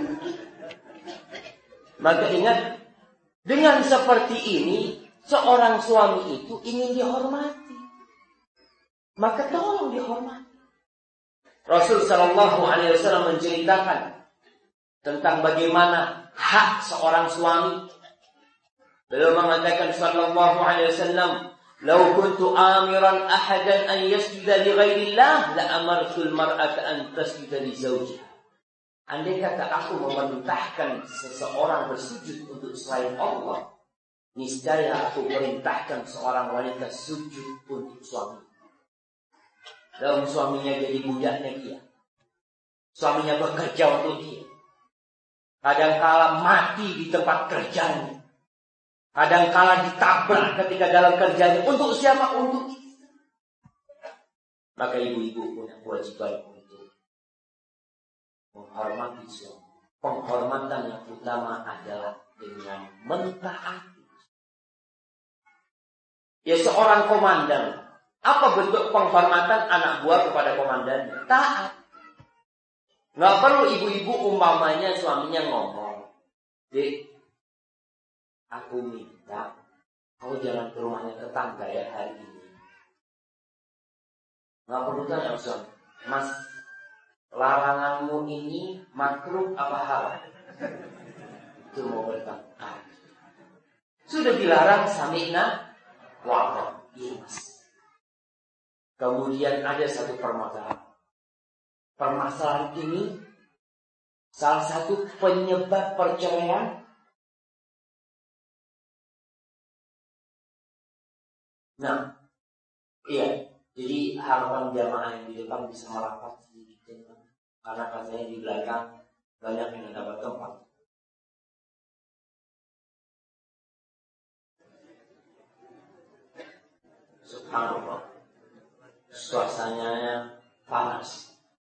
maka ingat, dengan seperti ini, seorang suami itu ingin dihormati. Maka tolong dihormati. Rasul Shallallahu Alaihi Wasallam menceritakan tentang bagaimana hak seorang suami. Beliau mengatakan Shallallahu Alaihi Wasallam, "Lau kuntu amiran ahadan an yasjuda li ghairillah la amartul mar'ata an tasjuda li zawjiha." Andai kata aku memerintahkan seseorang bersujud untuk selain Allah, niscaya aku perintahkan seorang wanita sujud untuk suami. Dalam suaminya jadi budaknya dia. Suaminya bekerja untuk dia. Kadangkala mati di tempat kerjanya. Kadangkala ditabrak ketika dalam kerjanya. Untuk siapa? Untuk kita. Maka ibu-ibu punya kewajiban untuk menghormati suami. Penghormatan yang utama adalah dengan mentaati. Ya seorang komandan, apa bentuk penghormatan anak buah kepada komandannya? Taat. Nggak perlu ibu-ibu umpamanya suaminya ngomong, "Dek, aku minta kau jangan ke rumahnya tetangga ya hari ini." Nggak perlu tanya suami, "Mas, laranganmu ini makruh apa halal?" Itu mau bertanya. Sudah dilarang sami'na wa iya mas. Kemudian ada satu permasalahan. Permasalahan ini salah satu penyebab perceraian. Nah, iya. Jadi harapan jamaah yang di depan bisa merapat sedikit, karena katanya di belakang banyak yang dapat tempat. Subhanallah, suasananya panas.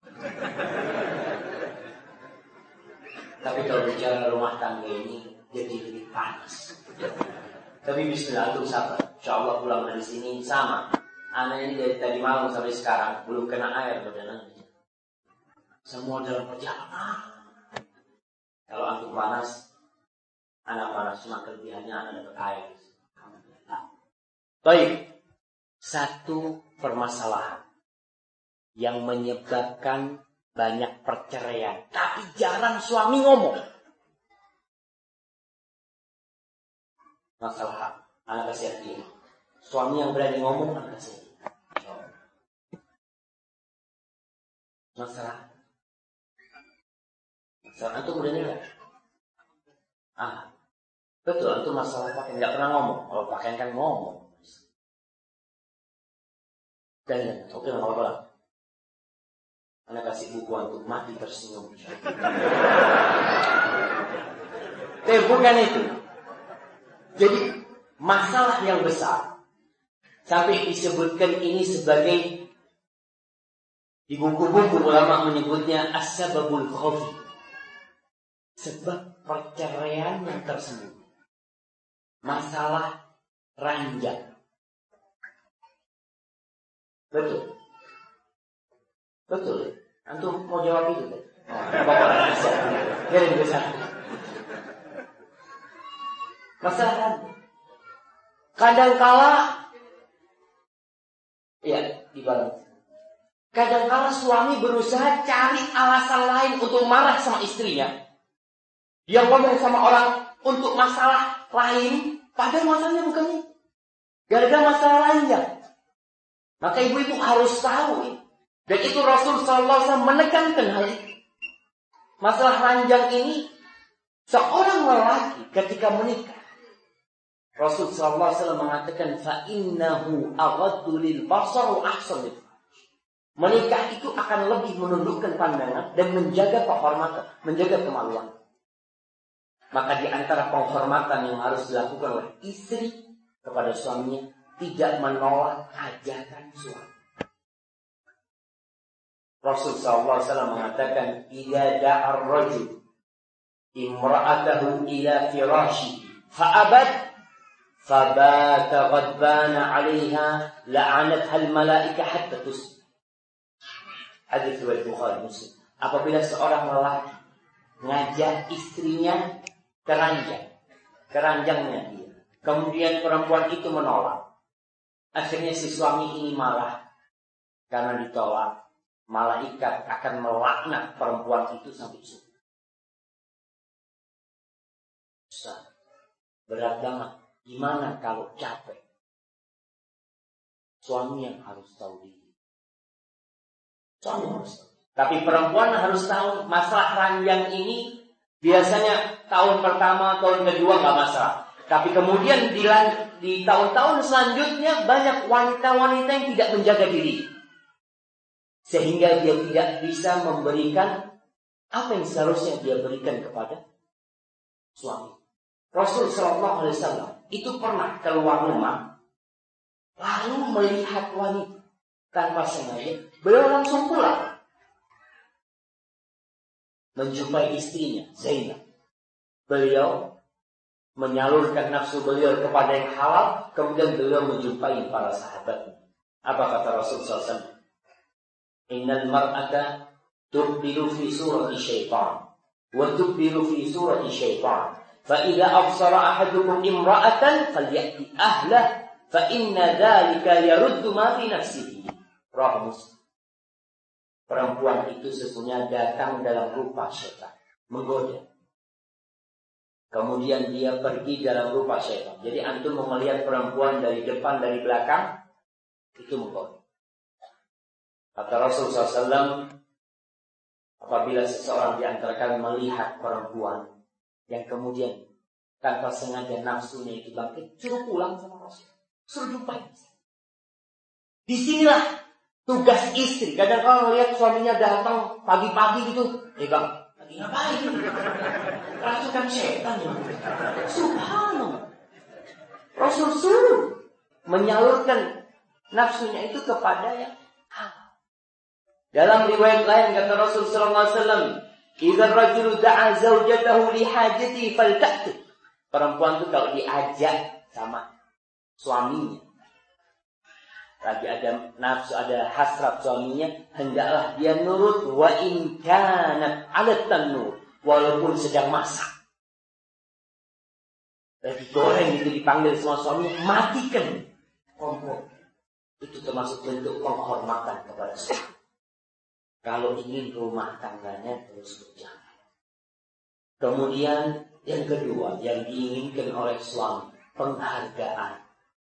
Tapi kalau bicara rumah tangga ini jadi lebih panas. Tapi bismillah, untuk sabar. Insyaallah pulang dari sini sama. Anak ini dari tadi malam sampai sekarang belum kena air badannya. Semua dalam perjalanan. Kalau antum panas, anak panas, cuma kelebihannya anak dapat air. Baik. satu permasalahan yang menyebabkan banyak perceraian, tapi jarang suami ngomong. Masalah anak kasih hati. Suami yang berani ngomong anak kasih hati. Masalah. Masalah itu berani enggak? Ah, betul itu masalah pakaian nggak pernah ngomong. Kalau pakaian kan ngomong. Dan oke nggak apa-apa. Anak kasih buku untuk mati tersenyum. Tapi bukan itu. Jadi masalah yang besar sampai disebutkan ini sebagai di buku-buku ulama menyebutnya as-sababul khafi, sebab perceraian yang tersembunyi, masalah ranjang. Betul. Betul. Antum mau jawab itu? Bapak bisa. Kirim ke sana. Masalah ranjang. Kadangkala ya, dibalas. Kadangkala suami berusaha cari alasan lain untuk marah sama istrinya. Dia ngomong sama orang untuk masalah lain, padahal masalahnya bukan itu. Gara-gara masalah lainnya. Maka ibu-ibu harus tahu. Dan itu Rasul sallallahu alaihi wasallam menekankan hal itu. Masalah ranjang ini, seorang lelaki ketika menikah, Rasul sallallahu alaihi wasallam mengatakan, فَإِنَّهُ أَغَضُّ لِلْبَصَرِ وَأَحْسَنُ لِلْفَرْجِ. Menikah itu akan lebih menundukkan pandangan dan menjaga kehormatan, menjaga kemaluan. Maka di antara penghormatan yang harus dilakukan oleh istri kepada suaminya, tidak menolak hajatan suami. Rasul sallallahu alaihi wasallam mengatakan, "Idza da'a ar-rajul imra'atahu ila firashi fa'abad fabata ghadbana 'alayha la'anatha al-malaika hatta tusbih." Hadis riwayat Bukhari Muslim. Apabila seorang lelaki ngajak istrinya ke ranjang, ke ranjangnya dia, kemudian perempuan itu menolak, akhirnya si suami ini marah karena ditolak, malaikat akan melaknat perempuan itu sampai subuh. Ustaz, berat banget. Gimana kalau capek? Suami yang harus tahu diri. Suami harus tahu. Tapi perempuan harus tahu masalah ranjang ini biasanya tahun pertama, tahun kedua nggak masalah. Tapi kemudian di, di tahun-tahun selanjutnya banyak wanita-wanita yang tidak menjaga diri. Sehingga dia tidak bisa memberikan apa yang seharusnya dia berikan kepada suami. Rasul sallallahu alaihi wasallam itu pernah keluar rumah, lalu melihat wanita tanpa sengaja, beliau langsung pulang menjumpai istrinya Zainab. Beliau menyalurkan nafsu beliau kepada yang halal, kemudian beliau menjumpai para sahabat. Apa kata Rasul sallallahu alaihi wasallam? Innal mar'ata tubdilu fi surati syaitan wa tubdilu fi surati syaitan. Fa idza absara ahadukum imra'atan falyati ahlah fa inna dzalika yaruddu ma fi nafsihi. Rawi Muslim. Perempuan itu sesungguhnya datang dalam rupa syaitan, menggoda. Kemudian dia pergi dalam rupa syaitan. Jadi antum mau melihat perempuan dari depan, dari belakang, itu menggoda. Kata Rasul sallallahu alaihi wasallam, apabila seseorang di antara kalian melihat perempuan yang kemudian tanpa sengaja nafsunya itu bangkit, suruh pulang sama Rasul, suruh jumpai. Disinilah tugas istri. Kadang kalau lihat suaminya datang pagi-pagi gitu, eh bang, lagi ngapain? Rasukan setan ya. Subhanallah. Rasul suruh menyalurkan nafsunya itu kepada yang halal. Dalam riwayat lain kata Rasul sallallahu alaihi wasallam, "Idza rajulu da'a zaujatahu li hajati falta'tu." Perempuan itu kalau diajak sama suaminya, lagi ada nafsu, ada hasrat suaminya, hendaklah dia nurut wa in kanat 'ala tanur, walaupun sedang masak. Lagi goreng itu dipanggil sama suaminya, matikan kompor. Itu termasuk bentuk penghormatan kepada suami. Kalau ingin rumah tangganya terus berjalan. Kemudian yang kedua yang diinginkan oleh suami, penghargaan.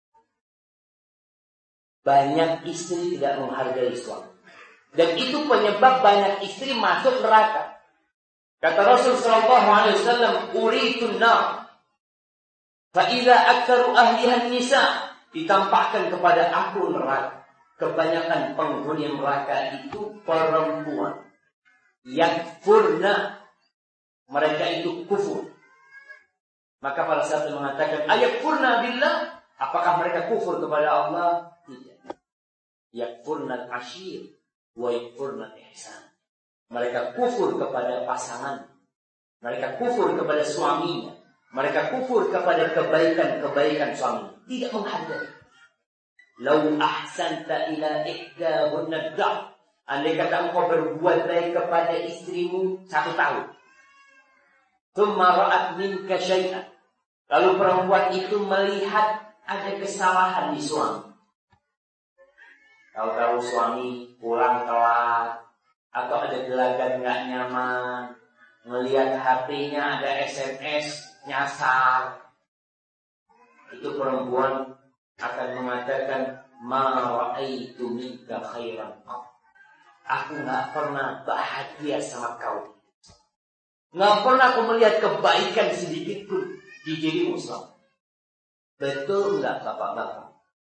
Banyak istri tidak menghargai suami. Dan itu penyebab banyak istri masuk neraka. Kata Rasul sallallahu alaihi wasallam, "Uritun nar. Fa idza aktsaru ahliha nisa." Ditampakkan kepada aku neraka. Kebanyakan penghuni neraka itu perempuan. Yakfurna. Mereka itu kufur. Maka para sahabat mengatakan, ayakfurna billah. Apakah mereka kufur kepada Allah? Tidak. Yakfurna al-ashir. Wa yakfurna al-ihsan. Mereka kufur kepada pasangan. Mereka kufur kepada suaminya. Mereka kufur kepada kebaikan-kebaikan suami. Tidak menghargai. Lau ahsanta ila ihdahunna dah. Andai kata engkau berbuat baik kepada istrimu satu tahun. Thumma ra'at minka syai'an. Lalu perempuan itu melihat ada kesalahan di suami. Tahu-tahu suami pulang telat. Atau ada gelagat gak nyaman. Melihat H P-nya ada S M S nyasar. Itu perempuan akan mengatakan, ma ra'aitu minka khairan. Aku enggak pernah bahagia sama kau. Enggak pernah aku melihat kebaikan sedikit pun di dirimu selama. Betul enggak bapak-bapak?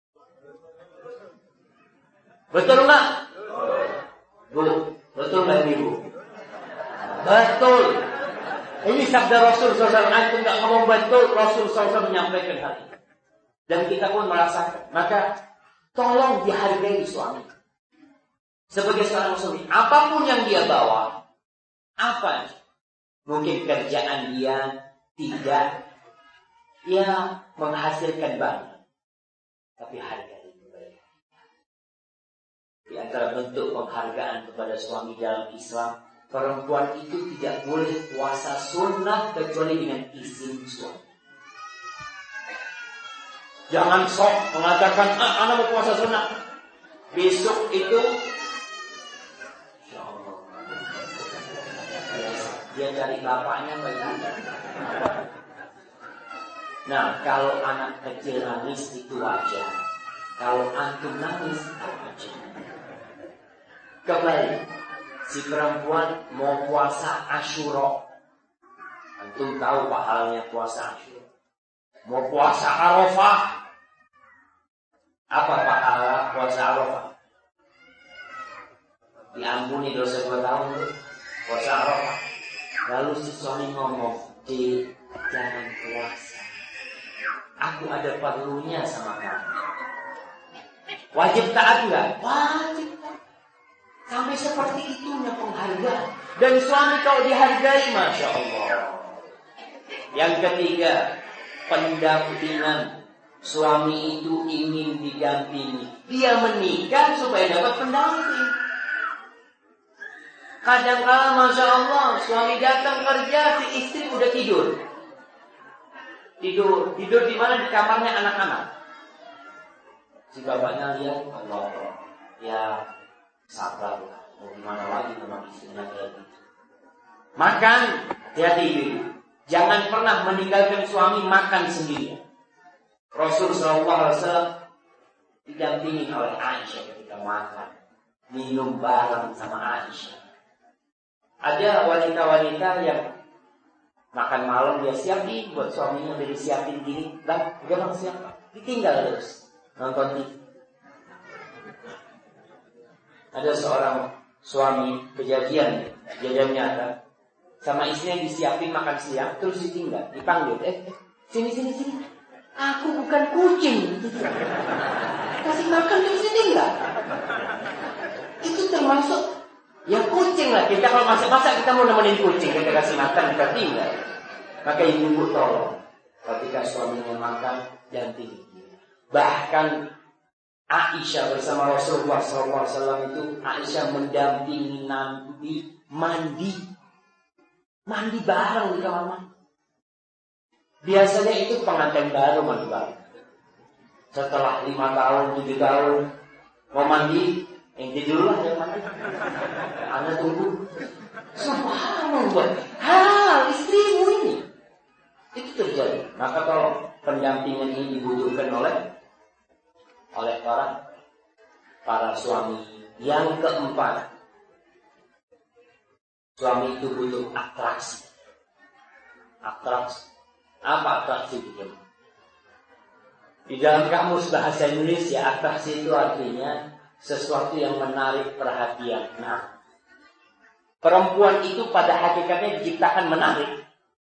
Betul enggak? Bu, betul enggak ibu? Betul. Ini sabda Rasul sallallahu alaihi wasallam. Antum enggak ngomong betul, Rasul sallallahu alaihi wasallam menyampaikan hal ini. Dan kita pun merasakan. Maka tolong dihargai suami. Sebagai seorang muslim, apapun yang dia bawa, apa? Mungkin kerjaan dia tidak ya menghasilkan banyak, tapi hargai. Di antara bentuk penghargaan kepada suami dalam Islam, perempuan itu tidak boleh puasa sunnah kecuali dengan izin suami. Jangan sok mengatakan, ah, anak mau puasa sunnah. Besok itu, ya Allah, dia cari bapaknya bagaimana? Nah, kalau anak kecil nangis itu wajar. Kalau antum nangis, wajar. Kembali, si perempuan mau puasa Asyura. Antum tahu pahalanya puasa Asyura. Mau puasa Arafah. Apa pahala puasa Arafah? Diampuni dosa dua tahun puasa Arafah. Lalu si suami ngomong, "Di jangan puasa. Aku ada perlunya sama kamu." Wajib taat enggak? Wajib taat. Sampai seperti itunya penghargaan. Dan suami kalau dihargai, Masya Allah. Yang ketiga, pendampingan. Suami itu ingin didampingi. Dia menikah supaya dapat pendamping. Kadang-kadang Masya Allah, suami datang kerja, si istri udah tidur. Tidur, tidur di mana? Di kamarnya anak-anak. Si bapaknya lihat, Allah, ya sabar lah. Mau gimana lagi memang istrinya kayak gitu. Makan, hati-hati. Jangan pernah meninggalkan suami makan sendiri. Rasul sallallahu alaihi wasallam didampingi oleh Aisyah ketika makan, minum bareng sama Aisyah. Ada wanita-wanita yang makan malam dia siapin buat suaminya, udah disiapin gini, lah gampang siap, ditinggal terus nonton T V. Ada seorang suami kejadian kejadian nyata sama istrinya disiapin makan siang terus ditinggal, dipanggil, eh, eh sini sini sini. Aku bukan kucing. Kasih makan terus ditinggal. Itu termasuk ya kucing lah. Kita kalau masak-masak kita mau nemenin kucing, kita kasih makan, kita tinggal. Maka ibu tolong ketika suaminya makan jangan tinggi. Bahkan Aisyah bersama Rasulullah shallallahu alaihi wasallam itu Aisyah mendampingi Nabi mandi, mandi bareng di kamar mandi. Biasanya itu pengantin baru mandi bareng. Setelah lima tahun, tujuh tahun, mau mandi, ente dulu lah yang mandi. Anda tunggu. Subhanallah, hal istrimu ini. Itu terjadi. Maka kalau pendampingan ini dibutuhkan oleh oleh para para suami. Yang keempat, suami itu butuh atraksi. Atraksi. Apa atraksi itu? Di dalam kamus bahasa Indonesia, atraksi itu artinya sesuatu yang menarik perhatian. Nah, perempuan itu pada hakikatnya diciptakan menarik.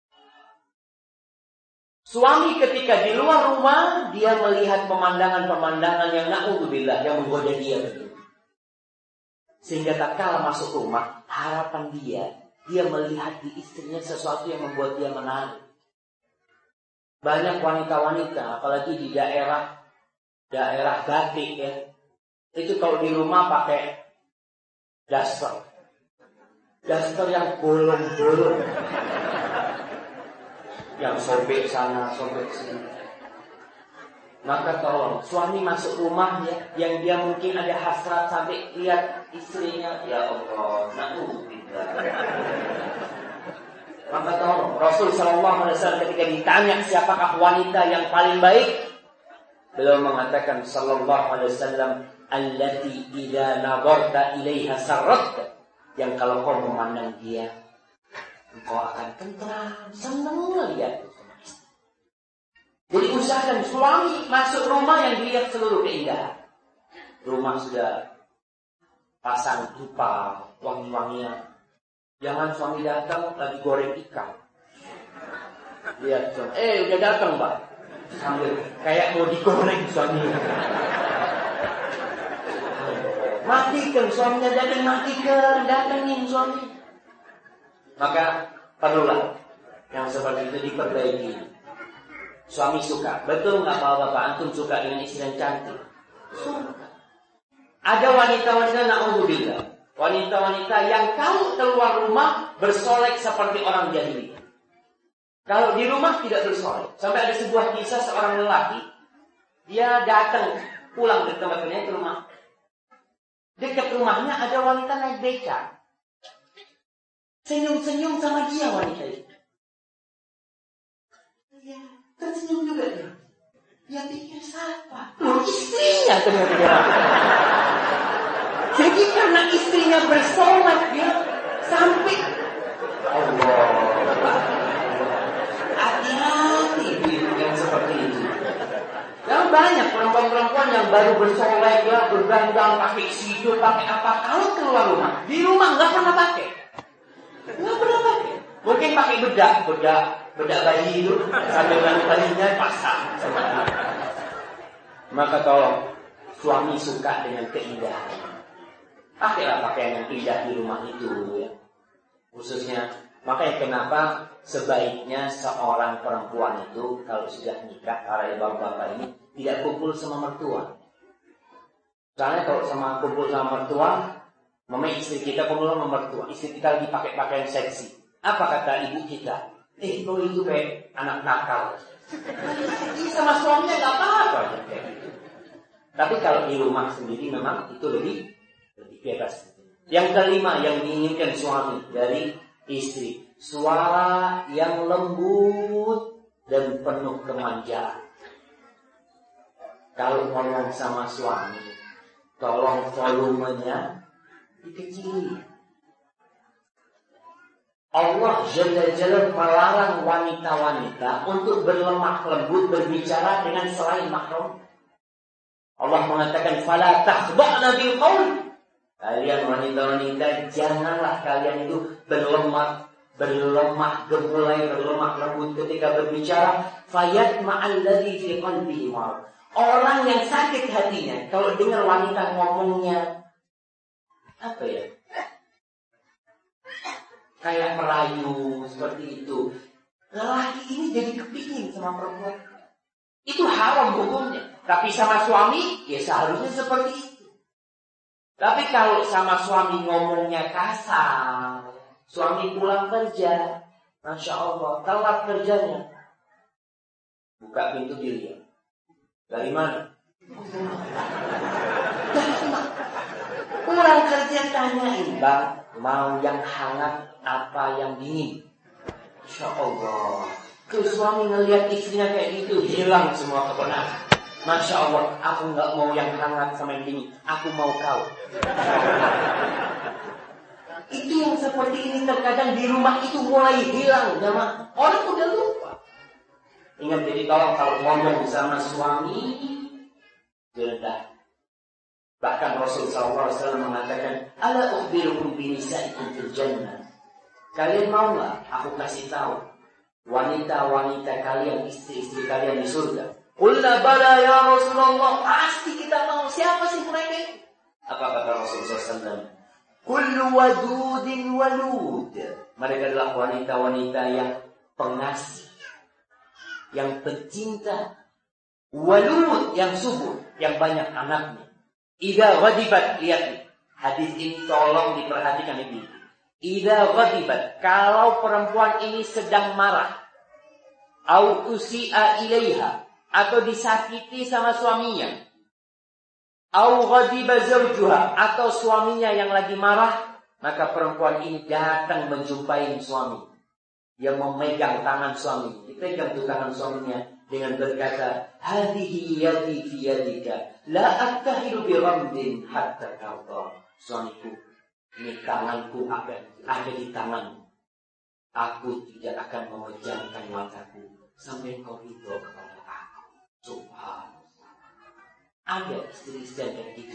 Suami ketika di luar rumah, dia melihat pemandangan-pemandangan yang na'udzubillah, yang menggoda dia betul. Sehingga tak kala masuk rumah, harapan dia, dia melihat di istrinya sesuatu yang membuat dia menarik. Banyak wanita-wanita, apalagi di daerah daerah batik ya, itu kalau di rumah pakai daster, daster yang bolong-bolong, yang sobek sana, sobek sini. Maka tolong, suami masuk rumah ya, yang dia mungkin ada hasrat sampai lihat istrinya, ya Allah, na'udzubillah. Maka tolong, Rasul Sallallahu Alaihi Wasallam ketika ditanya siapakah wanita yang paling baik, beliau mengatakan Sallallahu Alaihi Wasallam, allati idza nadarta ilaiha sarratka, yang kalau kau memandang dia, engkau akan tentram, senang lihat. Jadi usahakan suami masuk rumah yang dilihat seluruh keindahan. Rumah sudah pasang dupa, wangi-wangian. Jangan suami datang lagi goreng ikan. Lihat suami, eh udah datang Pak. Sambil kayak mau digoreng suaminya. Matikan suaminya datang, matikan, datangin suami. Maka perlulah yang seperti itu diperbaiki. Suami suka, betul nggak bapak-bapak antum suka dengan istri yang cantik? Suka. Ada wanita-wanita na'udzubillah, wanita-wanita yang kalau keluar rumah bersolek seperti orang jahiliyah. Kalau di rumah tidak bersolek. Sampai ada sebuah kisah seorang lelaki, dia datang pulang dari tempat kerjanya ke rumah. Dekat rumahnya ada wanita naik beca. Senyum-senyum sama dia wanita itu. Dia tersenyum juga dia. Dia pikir siapa? Loh, istrinya ternyata dia. Jadi karena istrinya bersolek dia sampai Allah. Hati-hati yang seperti itu. Yang banyak perempuan-perempuan yang baru bersolek ya, bergandang pakai sido, pakai apa? Kalau keluar rumah, di rumah nggak pernah pakai. Nggak pernah pakai. Mungkin pakai bedak, bedak, bedak bayi itu sambil dengan bayinya pasang. Maka tolong, suami suka dengan keindahan. Pakailah pakaian yang indah di rumah itu ya. Khususnya, makanya kenapa sebaiknya seorang perempuan itu kalau sudah nikah, para bapak-bapak ini tidak kumpul sama mertua. Soalnya kalau sama kumpul sama mertua, mama istri kita kumpul sama mertua, istri kita lagi pakai pakaian seksi. Apa kata ibu kita? Eh, kalau itu kayak anak nakal. Ini sama suaminya nggak apa-apa kayak gitu. Tapi kalau di rumah sendiri memang itu lebih lebih bebas. Yang kelima yang diinginkan suami dari istri, suara yang lembut dan penuh kemanjaan. Kalau ngomong sama suami, tolong volumenya dikecilin. Allah Jalla Jalla melarang wanita-wanita untuk berlemah lembut berbicara dengan selain mahram. Allah mengatakan fala takhda'na bil qaul. Kalian wanita-wanita janganlah kalian itu berlemah berlemah gemulai berlemah lembut ketika berbicara, fayatma'al ladzi fi qalbihi marad. Orang yang sakit hatinya kalau dengar wanita ngomongnya apa ya? Kayak merayu seperti itu. Lelaki ini jadi kepingin sama perempuan. Itu haram hukumnya. Tapi sama suami, ya seharusnya seperti itu. Tapi kalau sama suami ngomongnya kasar, suami pulang kerja, Masya Allah, telat kerjanya. Buka pintu dilihat. Dari mana? Pulang kerja tanyain, Bang, mau yang hangat apa yang dingin? Insya Allah. Tuh suami ngelihat istrinya kayak gitu, hilang semua kebenaran. Masya Allah, aku nggak mau yang hangat sama yang dingin, aku mau kau. Itu yang seperti ini terkadang di rumah itu mulai hilang, jamaah. Orang udah lupa. Ingat, jadi tolong kalau ngomong sama suami, jelas. Bahkan Rasul sallallahu alaihi wasallam mengatakan, "Ala ukhbirukum bi nisa'ikum fil jannah." Kalian mau nggak aku kasih tahu wanita-wanita kalian, istri-istri kalian di surga? Qulna bala ya Rasulullah. Pasti kita mau. Siapa sih mereka? Apa kata Rasul sallallahu alaihi wasallam? Kullu wadudin walud. Mereka adalah wanita-wanita yang pengasih, yang pencinta, walud, yang subur, yang banyak anaknya. Idza ghadibat, lihat hadis ini tolong diperhatikan ini. Idza ghadibat, kalau perempuan ini sedang marah, au usi'a ilaiha, atau disakiti sama suaminya, au ghadiba zawjuha, atau suaminya yang lagi marah, maka perempuan ini datang menjumpai suami. Dia memegang tangan suami, dipegang tuh tangan suaminya dengan berkata, "Hadhihi yadi fi yadika, la attahilu bi ghamdin hatta tarda." Suamiku, ini tanganku ada, ada di tanganmu. Aku tidak akan memejamkan mataku sampai kau ridho kepada aku. Subhanallah. Ada istri-istri kayak gitu.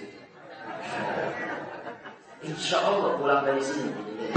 Insya Allah pulang dari sini.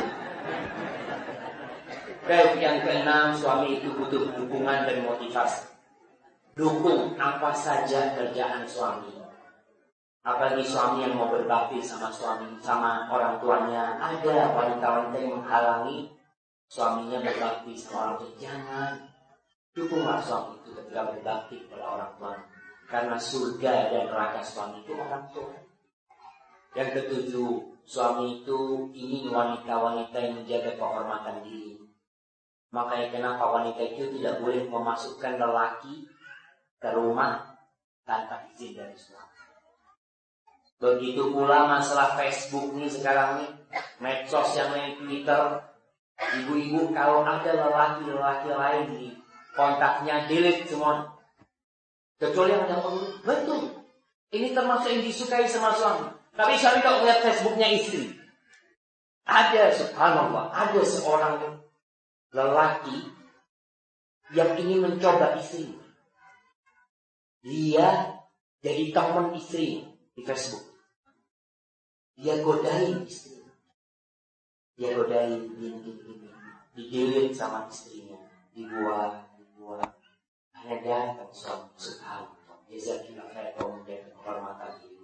Baik, yang keenam, suami itu butuh dukungan dan motivasi. Dukung apa saja kerjaan suami. Apalagi suami yang mau berbakti sama suami, sama orang tuanya. Ada wanita-wanita yang menghalangi suaminya berbakti sama orang tua. Jangan. Dukunglah suami itu ketika berbakti kepada orang tua. Karena surga dan neraka suami itu orang tua. Yang ketujuh, suami itu ingin wanita-wanita yang menjaga kehormatan diri. Makanya kenapa wanita itu tidak boleh memasukkan lelaki ke rumah tanpa izin dari suami. Begitu pula masalah Facebook nih sekarang nih, medsos yang main Twitter. Ibu-ibu kalau ada lelaki-lelaki lain di kontaknya, delete semua. Kecuali yang ada perlu. Betul. Ini termasuk yang disukai sama suami. Tapi suami kalau melihat Facebooknya istri, ada, subhanallah, ada seorang lelaki yang ingin mencoba istri. Dia jadi teman istri di Facebook. Dia godain istri. Dia godain ini, ini, ini. Didelete sama istrinya. Dibuat, dibuat. Hanya datang suami. Subhanallah. Jazakillah khair kaum dan kehormatan diri.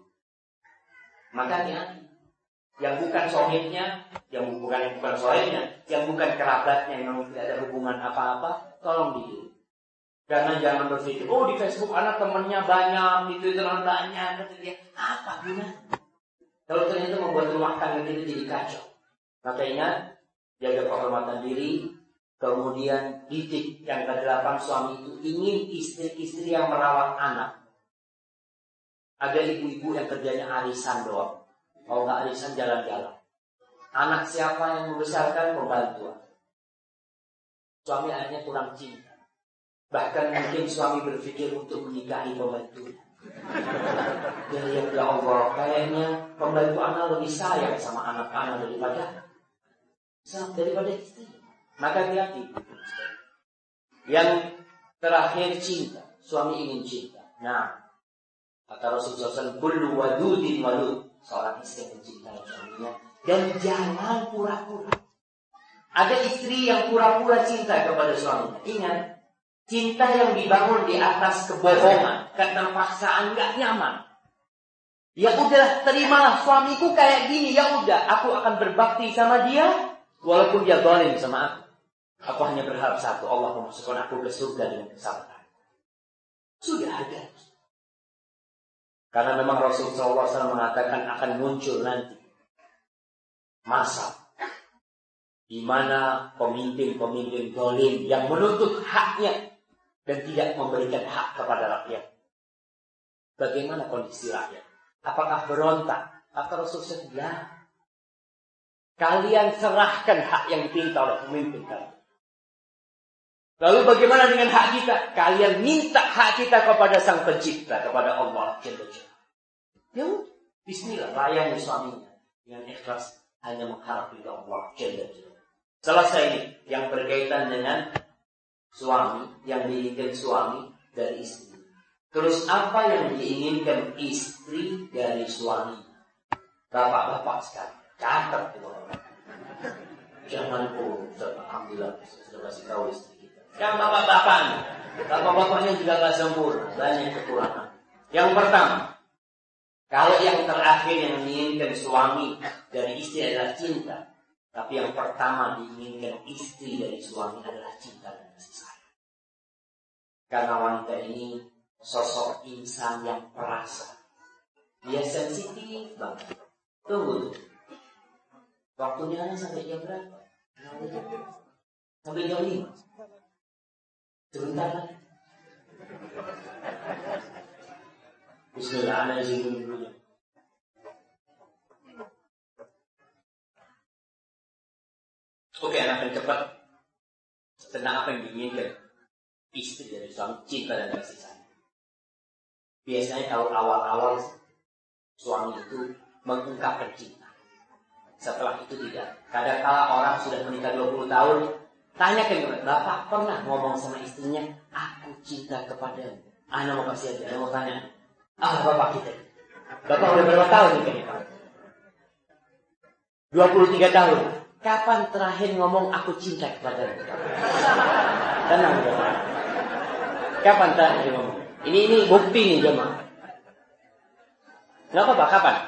Makanya yang bukan sohibnya, yang bukan yang bukan sohibnya, yang bukan kerabatnya, yang tidak ada hubungan apa-apa, tolong diri. Karena jangan berpikir, oh di Facebook anak temannya banyak, di Twitter banyak, kata dia, apa gunanya? Kalau ternyata membuat rumah tangga kita jadi kacau. Makanya jaga kehormatan diri. Kemudian didik yang kedelapan, suami itu ingin istri-istri yang merawat anak. Ada ibu-ibu yang kerjanya arisan doang. Kalau nggak arisan jalan-jalan. Anak siapa yang membesarkan? Pembantu. Suami akhirnya kurang cinta. Bahkan mungkin suami berpikir untuk menikahi pembantu. Ya, ya, ya Allah, kayaknya pembantu anak lebih sayang sama anak-anak daripada daripada istri. Maka hati-hati. Yang terakhir, cinta. Suami ingin cinta. Nah, kata Rasulullah shallallahu alaihi wasallam, kullu wadudin walud. Seorang istri yang mencintai suaminya. Dan jangan pura-pura. Ada istri yang pura-pura cinta kepada suaminya. Ingat, cinta yang dibangun di atas kebohongan, keterpaksaan, gak nyaman. Ya udah, terimalah suamiku kayak gini. Ya udah, aku akan berbakti sama dia walaupun dia zalim sama aku. Aku hanya berharap satu, Allah memasukkan aku ke surga dengan kesabaran. Sudah ada. Karena memang Rasulullah shallallahu alaihi wasallam mengatakan akan muncul nanti masa di mana pemimpin-pemimpin zalim yang menuntut haknya dan tidak memberikan hak kepada rakyat. Bagaimana kondisi rakyat? Apakah berontak? Kata Rasulullah, ya. Kalian serahkan hak yang dipinta oleh pemimpin kalian. Lalu bagaimana dengan hak kita? Kalian minta hak kita kepada Sang Pencipta, kepada Allah. Ya, bismillah, layani suaminya dengan ikhlas, hanya mengharap ridha Allah. Selesai ini yang berkaitan dengan suami, yang diinginkan suami dari istri. Terus apa yang diinginkan istri dari suami? Bapak-bapak sekalian, catat itu. Jangan oh, alhamdulillah sudah kasih tahu istri kita. Yang bapak-bapaknya, bapak-bapaknya juga gak sempurna, banyak kekurangan. Yang pertama, kalau yang terakhir yang diinginkan suami dari istri adalah cinta, tapi yang pertama diinginkan istri dari suami adalah cinta dan kasih sayang. Karena wanita ini sosok insan yang perasa, dia sensitif banget. Tunggu, waktunya hanya sampai jam berapa? Sampai jam lima. Sebentar lagi. Bismillah, ana izin dulu. Oke, anak yang cepat. Tentang apa yang diinginkan istri dari suami, cinta dan kasih sayang. Biasanya kalau awal-awal suami itu mengungkapkan cinta, setelah itu tidak. Kadang-kala orang sudah menikah dua puluh tahun, tanyakan kepada bapak pernah ngomong sama istrinya, aku cinta kepadamu. Ana mau kasih aja, ana mau tanya, ah bapak kita, bapak udah berapa tahun nikah? dua puluh tiga tahun. Kapan terakhir ngomong aku cinta kepadamu? Tenang bapak. Kapan terakhir ngomong? Ini ini bukti nih jemaah. Nggak apa-apa, kapan?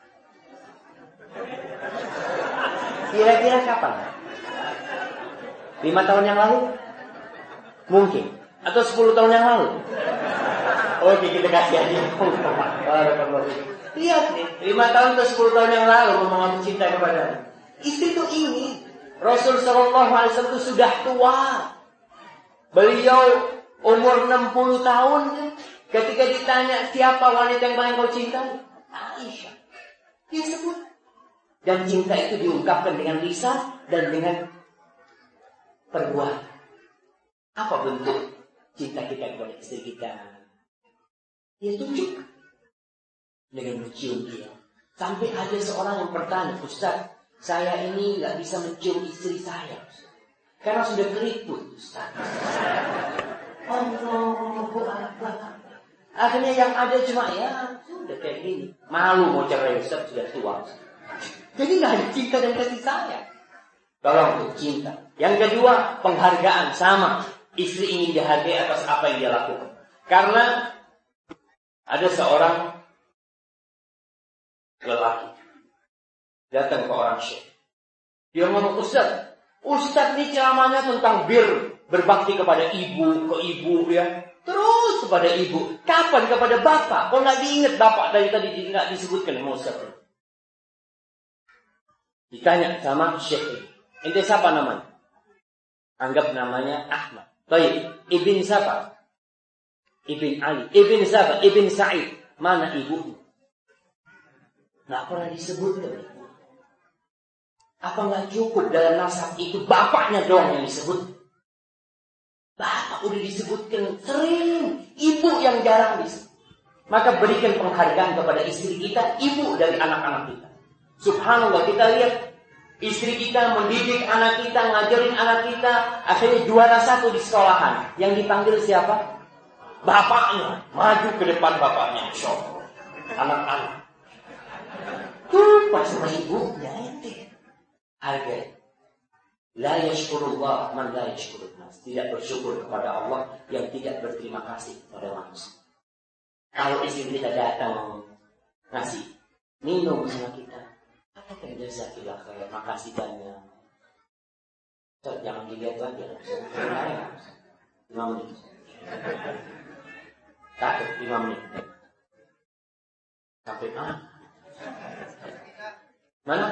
Kira-kira kapan? Lima tahun yang lalu? Mungkin. Atau sepuluh tahun yang lalu? Oke, kita kasih aja. Lihat nih, lima tahun atau sepuluh tahun yang lalu ngomong aku cinta kepada istri itu ini. Rasul Shallallahu Alaihi Wasallam itu sudah tua. Beliau umur enam puluh tahun. Ketika ditanya siapa wanita yang paling kau cintai, Aisyah. Dia sebut. Dan cinta itu diungkapkan dengan lisan dan dengan perbuatan. Apa bentuk cinta kita kepada istri kita? Dia tunjuk dengan mencium dia. Sampai ada seorang yang bertanya, Ustaz, saya ini nggak bisa mencium istri saya, Ustaz. Karena sudah keriput, Ustaz. Allahu Akbar. Akhirnya yang ada cuma ya sudah kayak gini. Malu mau cerai, Ustaz, sudah tua, Ustaz. Jadi nggak ada cinta dan kasih sayang. Tolong untuk cinta. Yang kedua, penghargaan sama. Istri ingin dihargai atas apa yang dia lakukan. Karena ada seorang lelaki datang ke orang syekh. Dia ngomong, Ustaz, Ustaz ini ceramahnya tentang bir, berbakti kepada ibu, ke ibu ya. Terus kepada ibu. Kapan kepada bapak? Kok nggak diingat bapak dari tadi nggak disebutkan sama Ustaz? Ditanya sama syekh ini. Ente siapa namanya? Anggap namanya Ahmad. Baik, Ibn siapa? Ibn Ali. Ibn siapa? Ibn Sa'id. Mana ibunya? Nggak pernah disebutkan. Apa nggak cukup dalam nasab itu bapaknya doang yang disebut? Bapak udah disebutkan sering. Ibu yang jarang disebut. Maka berikan penghargaan kepada istri kita, ibu dari anak-anak kita. Subhanallah, kita lihat istri kita mendidik anak kita, ngajarin anak kita, akhirnya juara satu di sekolahan. Yang dipanggil siapa? Bapaknya. Maju ke depan bapaknya. Syok. Anak-anak. Tuh pas sama ibunya ente. Hargai. La yashkurullah man la yashkurullah. Tidak bersyukur kepada Allah yang tidak berterima kasih kepada manusia. Kalau istri kita datang ngasih minum sama kita, katakan jazakillah khair, makasih banyak. Jangan dilihat lagi. lima menit. Takut lima menit. Sampai mana? Mana?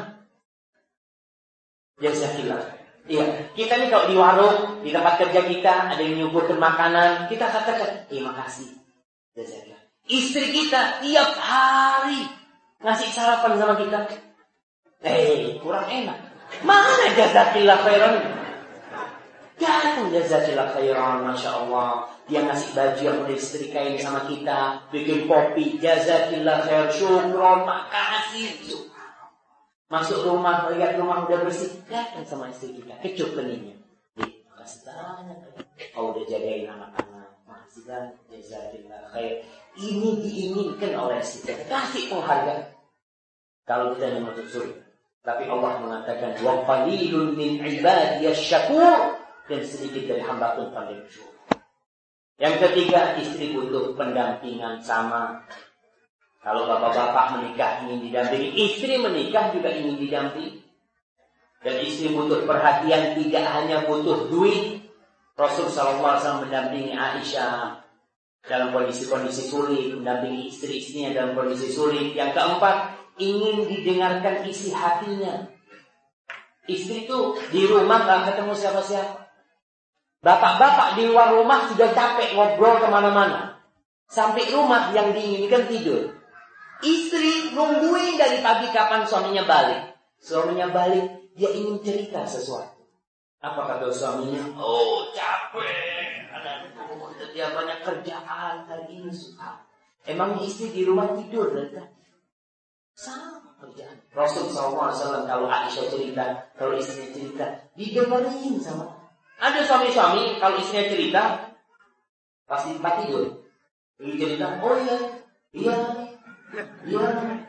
Jazakillah. Iya, kita nih kalau di warung, di tempat kerja kita ada yang nyuguhkan makanan, kita katakan, terima kasih. Jazakillah. Istri kita tiap hari ngasih sarapan sama kita. Eh, kurang enak. Mana jazakillah khairan? Jangan jazakillah khairan, Masya Allah. Dia ngasih baju yang udah disetrikain sama kita, bikin kopi, jazakillah khair, syukron, makasih. Masuk rumah, lihat rumah udah bersih, datang sama istri kita, kecup keningnya. Eh, makasih banyak. Kau udah jagain anak-anak, makasih banyak, jazakillah khair. Ini diinginkan oleh istri kita, kasih penghargaan. Kalau kita yang masuk surga. Tapi Allah mengatakan, wa qalilun min ibadiyasy syakur, dan sedikit dari hamba pun pandai bersyukur. Yang ketiga, istri butuh pendampingan sama. Kalau bapak-bapak menikah ingin didampingi, istri menikah juga ingin didampingi. Dan istri butuh perhatian, tidak hanya butuh duit. Rasul sallallahu alaihi wasallam mendampingi Aisyah dalam kondisi-kondisi sulit, mendampingi istri-istrinya dalam kondisi sulit. Yang keempat, ingin didengarkan isi hatinya. Istri itu di rumah gak ketemu siapa-siapa. Bapak-bapak di luar rumah sudah capek ngobrol kemana-mana. Sampai rumah yang diinginkan tidur. Istri nungguin dari pagi kapan suaminya balik. Suaminya balik, dia ingin cerita sesuatu. Apa kata suaminya? Oh, capek. Dia banyak kerjaan hari ini. Emang istri di rumah tidur dari tadi? Sama kerjaan. Rasul sallallahu alaihi wasallam kalau Aisyah cerita, kalau istrinya cerita, didengerin sama. Ada suami-suami kalau istrinya cerita pasti tempat tidur. Dia cerita, oh iya, iya, iya.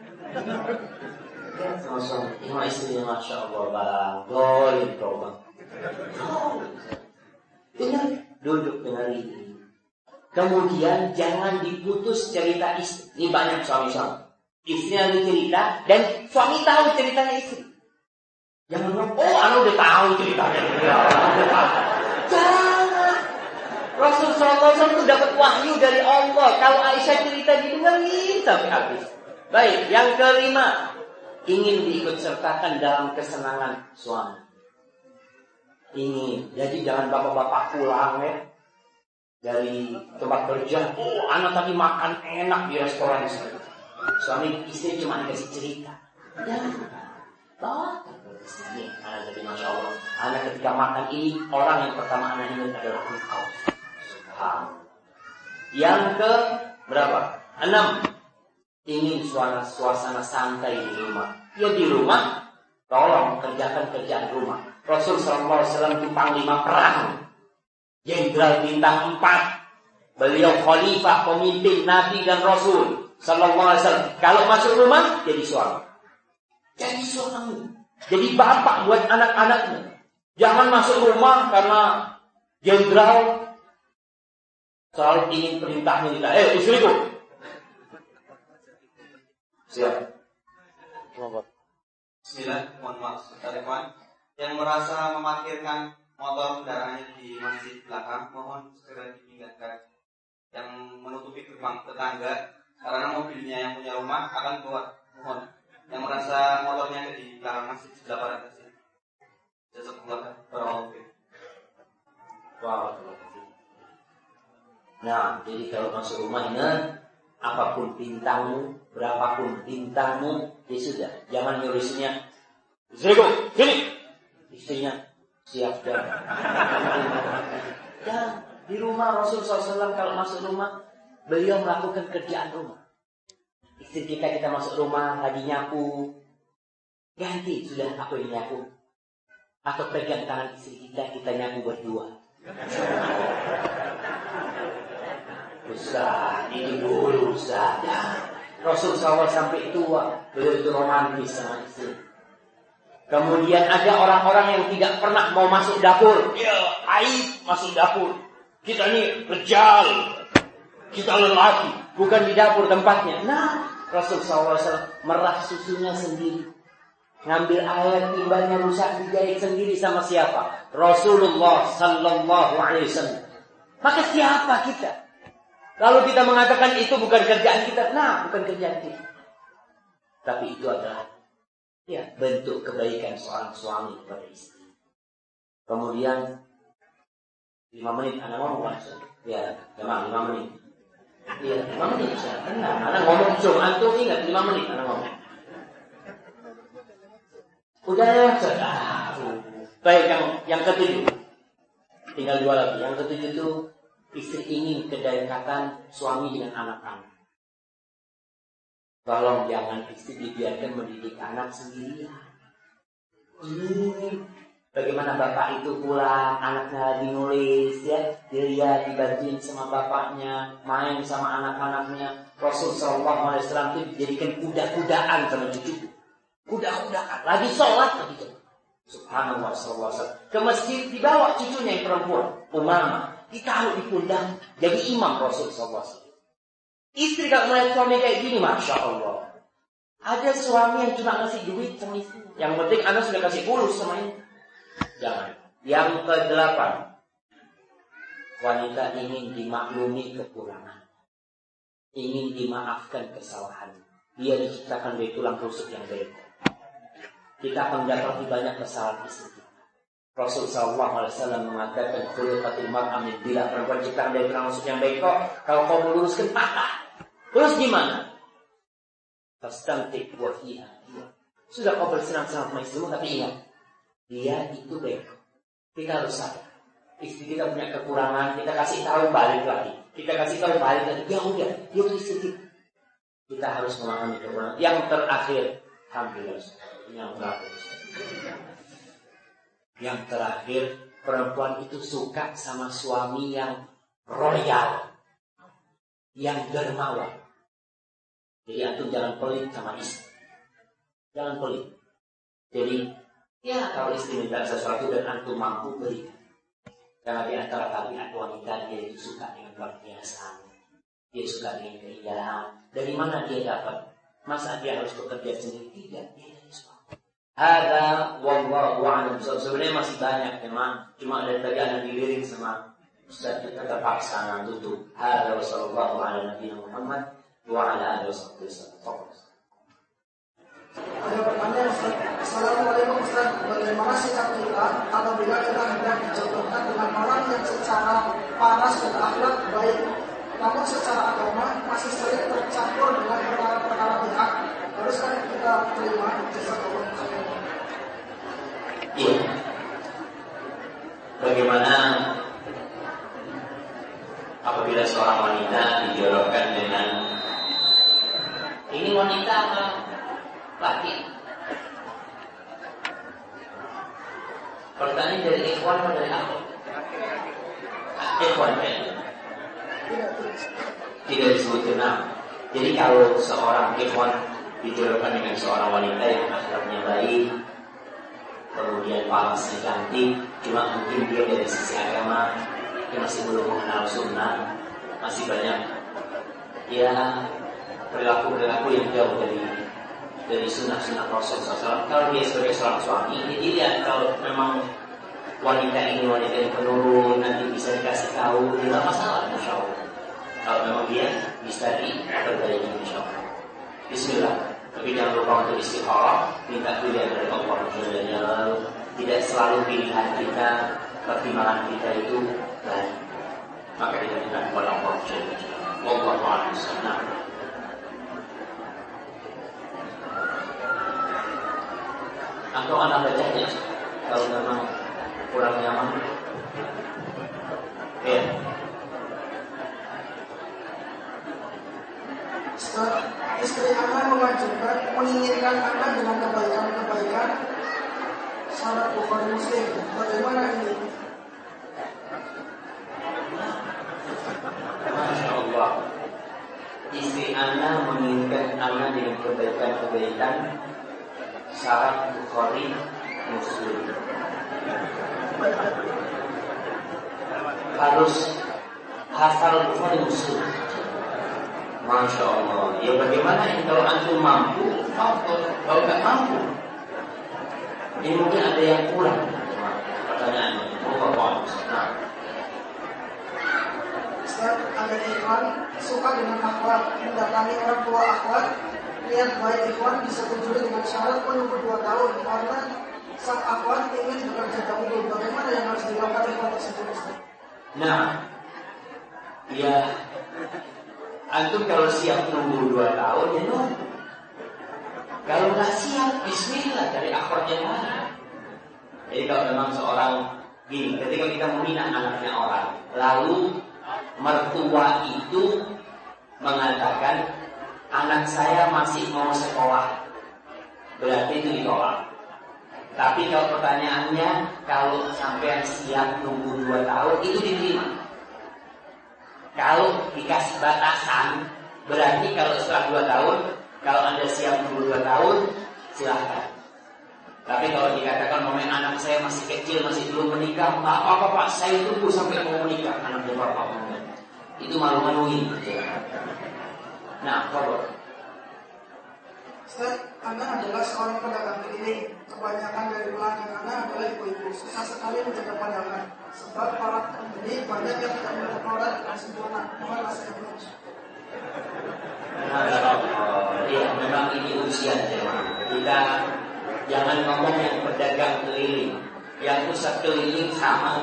Ya, sama suami, sama istrinya, Masya Allah, bang, boleh coba. Dengar, duduk dengerin. Kemudian jangan diputus cerita istri. Ini banyak suami-suami. Istrinya lagi cerita dan suami tahu ceritanya istri. Jangan ngomong, oh anu udah tahu ceritanya. Jangan. Rasul sallallahu alaihi wasallam itu dapat wahyu dari Allah. Kalau Aisyah cerita didengerin sampai habis. Baik, yang kelima, ingin diikutsertakan dalam kesenangan suami. Ingin. Jadi jangan bapak-bapak pulang ya dari tempat kerja. Oh, anak tadi makan enak di restoran saya. Suami istri cuma dikasih cerita. Jangan. Bawa ini anak jadi Masya Allah. Anak ketika makan ini, orang yang pertama anak ingat adalah engkau. Yang ke berapa? Enam. Ingin suasana, suasana santai di rumah. Ya di rumah, tolong kerjakan kerjaan rumah. Rasul sallallahu alaihi wasallam itu panglima perang, jenderal bintang empat. Beliau khalifah, pemimpin Nabi dan Rasul sallallahu alaihi wasallam. Kalau masuk rumah, jadi suami. Jadi suami. Jadi bapak buat anak-anaknya. Jangan masuk rumah karena jenderal selalu ingin perintahnya kita. Eh, istriku. Siap. Bismillah, mohon maaf sebentar kawan. Yang merasa memarkirkan motor kendaraannya di masjid belakang, mohon segera dipindahkan. Yang menutupi gerbang tetangga karena mobilnya yang punya rumah akan keluar. Mohon. Yang merasa motornya ada di belakang masjid sebelah barat saja. Jazakallah khairan. Wow. Nah, jadi kalau masuk rumah ini, apapun bintangmu, berapapun bintangmu, ya sudah. Jangan nyuruhnya, istriku, sini. Istrinya siap dah. Dan di rumah Rasul sallallahu alaihi wasallam kalau masuk rumah, beliau melakukan kerjaan rumah. Istri kita kita masuk rumah lagi nyapu, ganti sudah aku yang nyapu. Atau pegang tangan istri kita kita nyapu berdua. Ustaz, ini dulu Ustaz. Rasul sallallahu alaihi wasallam sampai tua, beliau itu romantis sama istri. Kemudian ada orang-orang yang tidak pernah mau masuk dapur. Ya, aib masuk dapur. Kita ini rejal, kita lelaki, bukan di dapur tempatnya. Nah, Rasul sallallahu alaihi wasallam merah susunya sendiri. Ngambil air timbanya rusak dijahit sendiri sama siapa? Rasulullah sallallahu alaihi wasallam. Maka siapa kita? Kalau kita mengatakan itu bukan kerjaan kita, nah bukan kerjaan kita. Tapi itu adalah ya bentuk kebaikan seorang suami kepada istri. Kemudian lima menit anak mau masuk. Ya, memang lima menit. Iya, lima menit ya. Benar. Anak ngomong Jumat tuh ingat lima menit anak ngomong. Udah ya, sudah. Baik, yang yang ketujuh. Tinggal dua lagi. Yang ketujuh itu istri ingin kedekatan suami dengan anak-anak. Tolong jangan istri dibiarkan mendidik anak sendirian. Ini bagaimana bapak itu pulang, anaknya lagi nulis, ya, dia dibantuin sama bapaknya, main sama anak-anaknya. Rasul Sallallahu Alaihi Wasallam itu dijadikan kuda-kudaan sama cucu. Kuda-kudaan, lagi sholat begitu. Subhanallah Sallallahu Alaihi Wasallam. Ke masjid dibawa cucunya yang perempuan, Umamah, ditaruh di pundak, jadi imam Rasul Sallallahu Alaihi Wasallam. Istri kalau melihat suami kayak gini, masya Allah. Ada suami yang cuma ngasih duit sama istri. Yang penting anak sudah kasih fulus sama ini. Jangan. Yang kedelapan, wanita ingin dimaklumi kekurangan, ingin dimaafkan kesalahan. Dia diciptakan dari tulang rusuk yang baik. Kita akan mendapati banyak kesalahan istri kita. Rasul Sallallahu Alaihi Wasallam mengatakan, "Khuliqatil mar'a min bila." Perempuan ciptaan dari tulang rusuk yang baik kok. Kalau kau meluruskan patah. Terus gimana? Fastantik wa fiha. Sudah kau bersenang-senang sama istrimu, tapi ingat, dia itu baik. Kita harus sadar. Istri kita punya kekurangan, kita kasih tahu balik lagi. Kita kasih tahu balik lagi. Ya udah, dia itu istri kita. Kita harus memahami kekurangan. Yang terakhir, alhamdulillah. Yang terakhir. Yang terakhir, perempuan itu suka sama suami yang royal, yang dermawan. Jadi antum jangan pelit sama istri. Jangan pelit. Jadi, ya kalau istri minta sesuatu dan antum mampu berikan. Karena di antara tabiat wanita, dia itu suka dengan perhiasan. Dia suka dengan keindahan. Dari mana dia dapat? Masa dia harus bekerja sendiri? Tidak, dia dari suami. Ada wallahu a'lam. Sebenarnya masih banyak memang. Cuma dari tadi ada dilirik sama Ustaz, kita terpaksa tutup. Ada wa sallallahu ala nabiyina Muhammad wa ala alihi wasallam. Ada pertanyaan Ustaz. Assalamualaikum Ustaz. Bagaimana sikap kita apabila kita hendak dijodohkan dengan orang yang secara paras dan akhlak baik, namun secara agama masih sering tercampur dengan perkara-perkara bid'ah? Haruskah kita terima jazakallahu khairan? Iya. Bagaimana apabila seorang wanita dijodohkan dengan ini wanita atau laki? Pertanyaan dari ikhwan atau dari aku? Ikhwan ya? Tidak disebutkan nama. Jadi kalau seorang ikhwan dijodohkan dengan seorang wanita yang akhlaknya baik, kemudian parasnya cantik, cuma mungkin dia dari sisi agama dia masih belum mengenal sunnah, masih banyak ya perilaku-perilaku yang jauh dari dari sunnah-sunnah Rasul shallallahu alaihi wasallam. Kalau dia sebagai seorang suami, ini dilihat kalau memang wanita ini wanita yang penurut, nanti bisa dikasih tahu, tidak masalah, insya Allah. Kalau memang dia bisa diperbaiki, insya Allah. Bismillah. Tapi jangan lupa untuk istikharah, minta pilihan dari Allah. Tidak selalu pilihan kita, pertimbangan kita itu baik. Maka kita minta kepada Allah. Wallahu a'lam. Atau anak bacanya kalau memang kurang nyaman. Ya. Ustaz, istri Anda mengajukan menginginkan Anda dengan kebaikan-kebaikan syarat Bukhari Muslim. Bagaimana ini? Masya Allah. Istri Anda menginginkan Anda dengan kebaikan-kebaikan syarat Bukhari Muslim. Harus hafal Bukhari Muslim. Masya Allah. Ya bagaimana ini kalau antum mampu, kalau nggak mampu, ini mungkin ada yang kurang. Pertanyaannya, Allah Nah. Ustaz, ada ikhwan suka dengan akhlak, mendatangi orang tua akhlak, niat baik ikhwan disetujui dengan syarat menunggu dua tahun karena sang akhwat ingin bekerja dahulu. Bagaimana yang harus dilakukan ikhwan tersebut? Nah, ya Antum kalau siap nunggu dua tahun ya nunggu. Kalau nggak siap, bismillah dari akord yang lain. Jadi kalau memang seorang gini, ketika kita membina anaknya orang, lalu mertua itu mengatakan anak saya masih mau sekolah, berarti itu ditolak. Tapi kalau pertanyaannya, kalau sampai siap nunggu dua tahun, itu diterima. Kalau dikasih batasan, berarti kalau setelah dua tahun, kalau Anda siap nunggu dua tahun, silahkan. Tapi kalau dikatakan momen anak saya masih kecil, masih belum menikah, nggak apa-apa Pak, saya tunggu sampai mau menikah. Anak dia bapak momen. Itu malu-maluin. Nah, kalau Ustaz, Anda adalah seorang pedagang keliling. Kebanyakan dari pelanggan Anda adalah ibu-ibu. Susah sekali menjaga pandangan. Sebab para pembeli banyak yang tidak melihat produk dengan sempurna. Mohon nasihatnya. Iya, memang ini ujian ya. Kita jangan ngomong yang pedagang keliling, yang pusat keliling sama.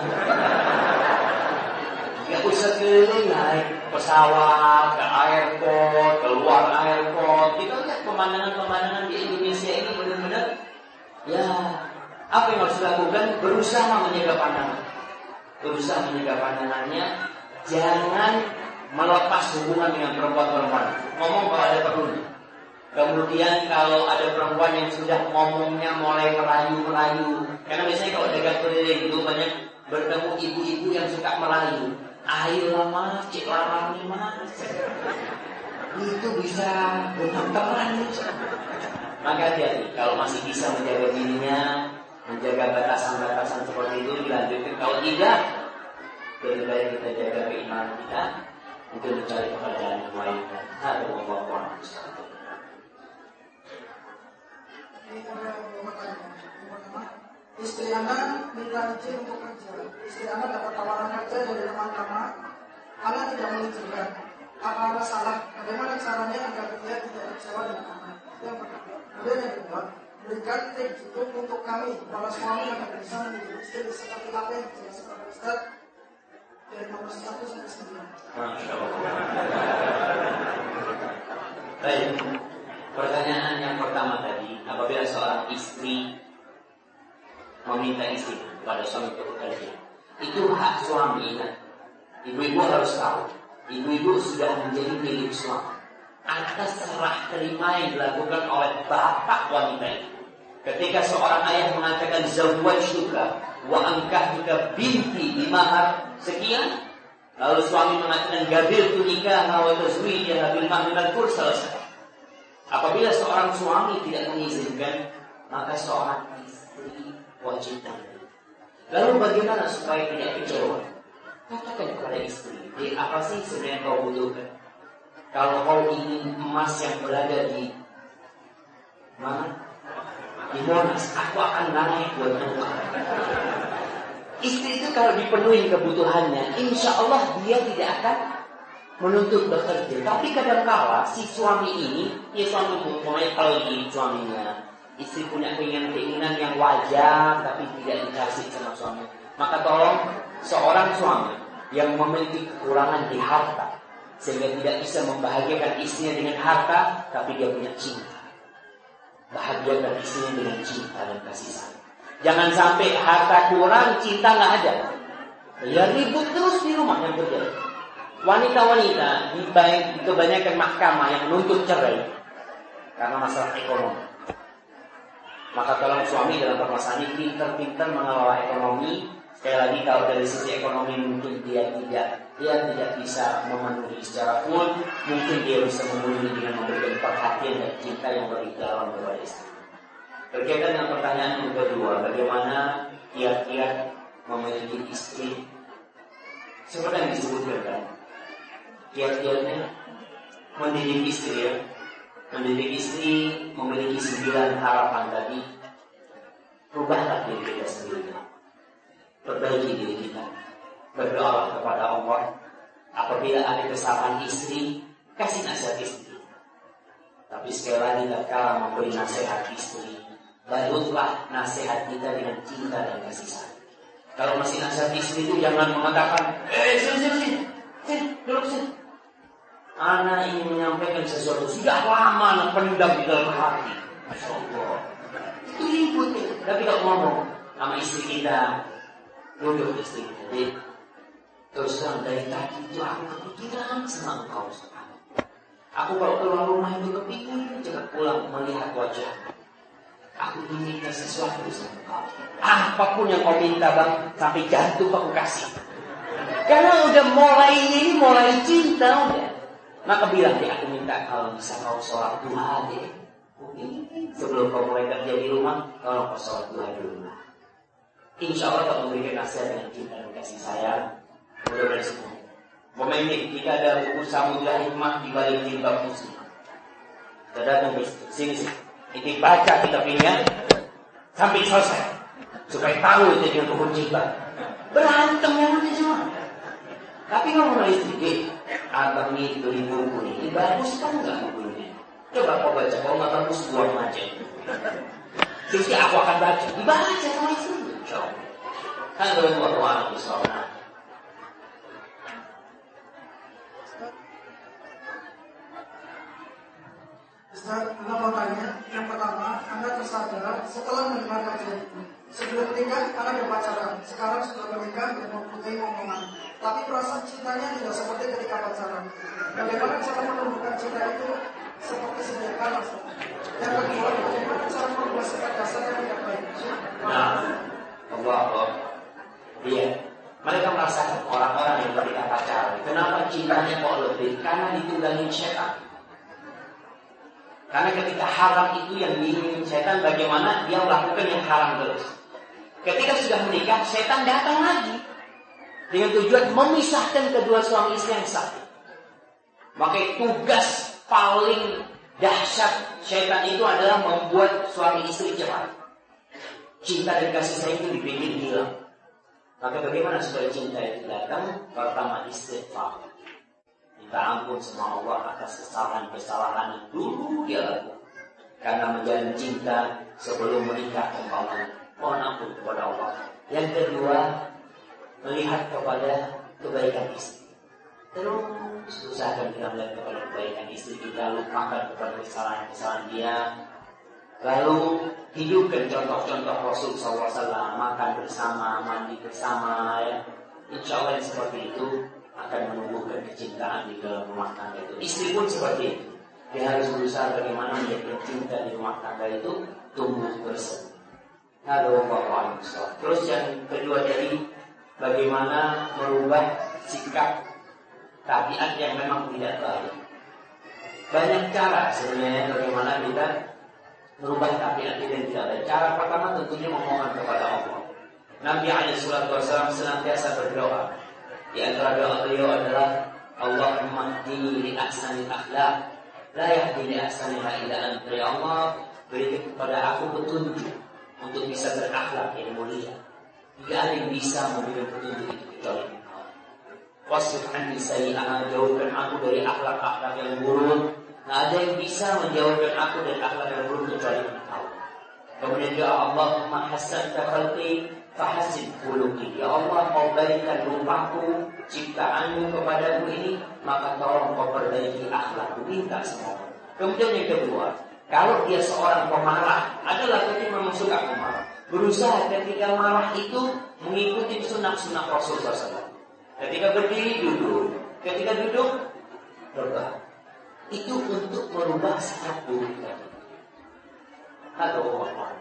Yang pusat keliling naik pesawat ke airport, keluar airport. Kita lihat pemandangan-pemandangan di Indonesia ini benar-benar ya, apa yang harus dilakukan? Berusaha menjaga pandangan. Berusaha menjaga pandangannya. Jangan melepas hubungan dengan perempuan-perempuan. Ngomong kalau ada perlunya. Kemudian kalau ada perempuan yang sudah ngomongnya mulai merayu-merayu, karena biasanya kalau dagang keliling itu banyak bertemu ibu-ibu yang suka merayu. Ayolah mas, cik larang nih mas. Itu bisa berteman. Maka hati-hati, kalau masih bisa menjaga dirinya, menjaga batasan-batasan seperti itu dilanjutkan. Kalau tidak, lebih baik kita jaga keimanan kita untuk mencari pekerjaan yang lain. Ada Allah. Istri Anda minta izin untuk kerja. Istri Anda dapat tawaran kerja dari teman-teman. Anda tidak mengizinkan. Apa Anda salah? Bagaimana caranya agar dia tidak kecewa dengan Anda? Yang pertama. Kemudian yang kedua, berikan tips untuk kami para suami yang bisa menjadi istri seperti apa yang dijelaskan oleh Ustaz dari nomor satu sampai sembilan. Masya Allah. Baik. Pertanyaan yang pertama tadi, apabila seorang istri meminta istri pada suami untuk bekerja, itu hak suami. Ibu-ibu harus tahu, ibu-ibu sudah menjadi milik suami. Atas serah terima yang dilakukan oleh bapak wanita itu. Ketika seorang ayah mengatakan zawwajtuka wa ankahtuka binti bimahar sekian, lalu suami mengatakan gabiltu nikah wa tazwijaha bil mahri madkur, selesai. Apabila seorang suami tidak mengizinkan, maka seorang istri wajib taat. Lalu bagaimana supaya tidak kecewa? Katakan kepada istri, eh, apa sih sebenarnya kau butuhkan? Kalau kau ingin emas yang berada di mana? Di Monas, aku akan naik buat engkau. Istri itu kalau dipenuhi kebutuhannya, insya Allah dia tidak akan menuntut bekerja. Tapi kadang-kala si suami ini, ya suami mulai apalagi suaminya, istri punya keinginan-keinginan yang wajar tapi tidak dikasih sama suami. Maka tolong seorang suami yang memiliki kekurangan di harta sehingga tidak bisa membahagiakan istrinya dengan harta, tapi dia punya cinta, bahagiakan istrinya dengan cinta dan kasih sayang. Jangan sampai harta kurang, cinta nggak ada, ya ribut terus di rumah yang terjadi. Wanita-wanita di kebanyakan mahkamah yang menuntut cerai karena masalah ekonomi. Maka tolong suami dalam permasalahan ini pintar-pintar mengelola ekonomi. Sekali lagi kalau dari sisi ekonomi mungkin dia tidak dia tidak bisa memenuhi secara full, mungkin dia bisa memenuhi dengan memberikan perhatian dan cinta yang lebih dalam kepada istri. Berkaitan dengan pertanyaan yang kedua, bagaimana kiat-kiat memiliki istri seperti yang disebutkan kan? Kiat-kiatnya mendidik istri ya. Mendidik istri memiliki sembilan harapan tadi. Rubahlah diri kita sendiri, perbaiki diri kita, berdoa kepada Allah. Apabila ada kesalahan istri, kasih nasihat istri. Tapi sekali lagi tak kalah memberi nasihat istri, balutlah nasihat kita dengan cinta dan kasih sayang. Kalau masih nasihat istri itu jangan mengatakan, eh sini sini sini, sini duduk sini. Ana ingin menyampaikan sesuatu sudah lama anak pendam di dalam hati. Masya Allah. Itu ribut ya. Tapi kalau ngomong sama istri kita, duduk istri kita. Jadi, terus terang dari tadi itu aku kepikiran sama engkau. Aku kalau keluar rumah itu kepingin cepat pulang melihat wajah. Aku ingin minta sesuatu sama engkau. Apapun yang kau minta bang, sampai jantung aku kasih. Karena udah mulai ini mulai cinta udah. Maka bilang dia, aku minta kalau bisa kau sholat duha deh. Sebelum kau mulai kerja di rumah, kalau kau sholat duha dulu. Insya Allah kau memberikan nasihat dengan cinta dan kasih sayang. Mudah-mudahan semua. Momentin, kita ada buku Samudra Hikmah di balik jilbab muslim. Kita datang di sini sih. Ini baca kitabnya sampai selesai supaya tahu itu yang buku jilbab. Berantem yang udah semua. Tapi ngomong istri, abang ini beli buku ini bagus kan nggak bukunya? Coba kau baca, kalau nggak bagus buang aja. Terus aku akan baca, dibaca sama istri. Coba. Kan kalau buat orang misalnya. Ustaz, Anda mau tanya, yang pertama, Anda tersadar setelah mendengar kajian ini. Sebelum menikah, Anda berpacaran. Sekarang setelah menikah, dan mempunyai omongan. Tapi perasaan cintanya tidak seperti ketika pacaran. Bagaimana cara menumbuhkan cinta itu seperti sedia kala? Yang kedua, bagaimana cara merubah sifat dasar yang tidak baik? Nah, Allah Allah. Iya. Mereka merasakan orang-orang yang ketika pacaran. Kenapa cintanya kok lebih? Karena ditunggangi setan. Karena ketika haram itu yang diingin setan, bagaimana dia melakukan yang haram terus. Ketika sudah menikah, setan datang lagi dengan tujuan memisahkan kedua suami istri yang sah. Maka tugas paling dahsyat setan itu adalah membuat suami istri cerai. Cinta dan kasih sayang itu dibikin hilang. Maka bagaimana supaya cinta itu datang? Pertama istighfar. Minta ampun sama Allah atas kesalahan-kesalahan yang dulu dia lakukan. Karena menjalin cinta sebelum menikah kembali. Mohon ampun kepada Allah. Yang kedua, melihat kepada kebaikan istri. Terus usahakan kita melihat kepada kebaikan istri kita, lupakan kepada kesalahan-kesalahan dia. Lalu hidupkan contoh-contoh Rasul sallallahu alaihi wasallam, makan bersama, mandi bersama, ya. Insya Allah yang seperti itu akan menumbuhkan kecintaan di dalam rumah tangga itu. Istri pun seperti itu. Dia harus berusaha bagaimana menjadikan cinta di rumah tangga itu tumbuh bersemi. Terus yang kedua tadi, bagaimana merubah sikap tabiat yang memang tidak baik. Banyak cara sebenarnya bagaimana kita merubah tabiat yang tidak baik. Cara pertama tentunya memohon kepada Allah. Nabi alaihi salatu wasallam senantiasa berdoa. Di antara doa beliau adalah Allahumma hdini li ahsanil akhlaq la yahdi li ahsaniha illa anta. Ya Allah, berikan kepada aku petunjuk untuk bisa berakhlak yang mulia. Tidak ada yang bisa memberikan petunjuk itu kecuali Engkau. Wasfir anni sayyi'ah, jauhkan aku dari akhlak-akhlak yang buruk. Tidak ada yang bisa menjauhkan aku dari akhlak yang buruk kecuali Engkau. Kemudian doa Allahumma hassanta khalqi fahasin khuluqi. Ya Allah, kau baikkan rupaku, ciptaanmu kepadaku ini, maka tolong kau perbaiki akhlakku. Minta semua. Kemudian yang kedua, kalau dia seorang pemarah, adalah ketika memang suka pemarah, berusaha ketika marah itu mengikuti sunnah-sunnah Rasul sallallahu alaihi wasallam. Ketika berdiri duduk, ketika duduk berdoa. Itu untuk merubah sikap buruk tadi. Halo Allah.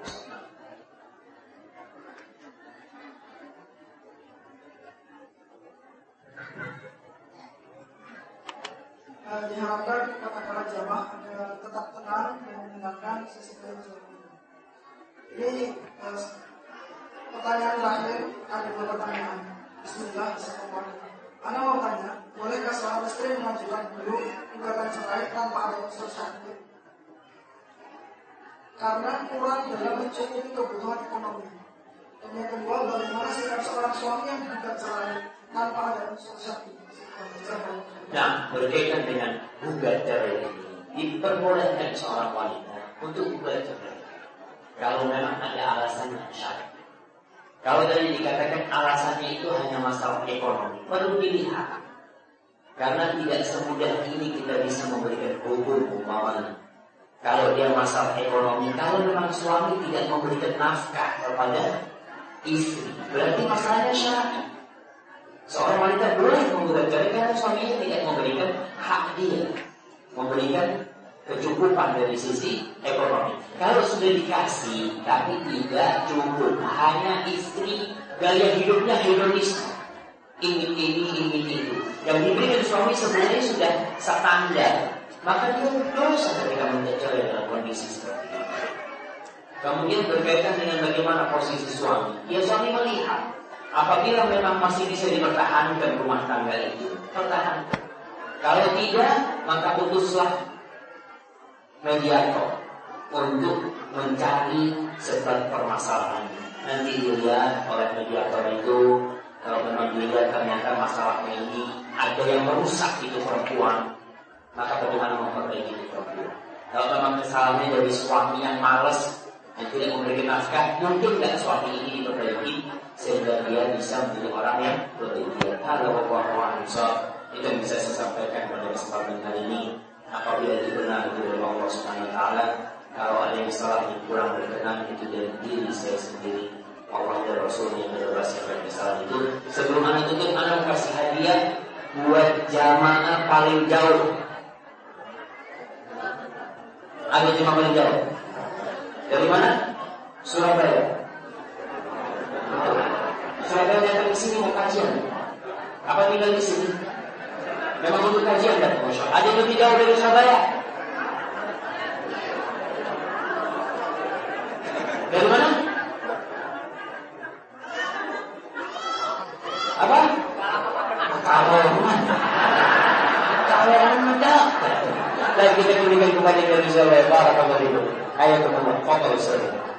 Diharapkan kata-kata jamaah agar tetap tenang dan mendengarkan sisi kehidupan. Ini uh, pertanyaan terakhir, ada dua pertanyaan. Bismillah, Assalamualaikum. Anda mau tanya, bolehkah seorang istri mengajukan dulu gugatan cerai tanpa ada unsur syahid? Karena kurang dalam mencukupi kebutuhan ekonomi. Dan yang kedua, bagaimana sikap seorang suami yang gugat cerai tanpa ada unsur syahid? Nah, berkaitan dengan gugat cerai ini, diperbolehkan seorang wanita untuk gugat cerai kalau memang ada alasan yang syar'i. Kalau tadi dikatakan alasannya itu hanya masalah ekonomi, perlu dilihat Karena tidak semudah ini kita bisa memberikan hukum umpamanya. Kalau dia masalah ekonomi, kalau memang suami tidak memberikan nafkah kepada istri, berarti masalahnya syar'i. Seorang wanita boleh menggugat cerai karena suaminya tidak memberikan hak dia, memberikan kecukupan dari sisi ekonomi. Kalau sudah dikasih tapi tidak cukup, hanya istri gaya hidupnya hedonis, ingin ini, ingin itu, yang diberikan suami sebenarnya sudah standar, maka dia dosa ketika mencerai dalam kondisi seperti itu. Kemudian berkaitan dengan bagaimana posisi suami. Ya, suami melihat apabila memang masih bisa dipertahankan rumah tangga itu, pertahankan. Kalau tidak, maka putuslah mediator untuk mencari sebab permasalahan. Nanti dilihat oleh mediator itu, kalau memang dilihat ternyata masalahnya ini ada yang merusak itu perempuan, maka bagaimana memperbaiki itu perempuan. Kalau memang kesalahannya dari suami yang malas yang tidak memberikan nafkah, mungkin tidak suami ini diperbaiki sehingga dia bisa menjadi orang yang lebih giat. Kalau orang itu yang bisa saya sampaikan pada kesempatan kali ini. Apabila itu benar itu dari Allah Subhanahu Wa Taala, kalau ada yang salah yang kurang berkenan itu dari diri saya sendiri. Allah dan Rasulnya yang bebas dari kesalahan itu. Sebelum anak tutup, anak kasih hadiah buat jamaah paling jauh. Ada jemaah paling jauh. Dari mana? Surabaya. Surabaya datang ke sini mau kajian. Apa tinggal di sini? Memang untuk kajian dan Masya Allah. Ada yang lebih jauh dari Surabaya? Dari mana? Apa? Kawangan. Kawangan mendapat. Dan kita berikan kepada Indonesia lebar atau beribu. Ayo teman-teman, foto Israel.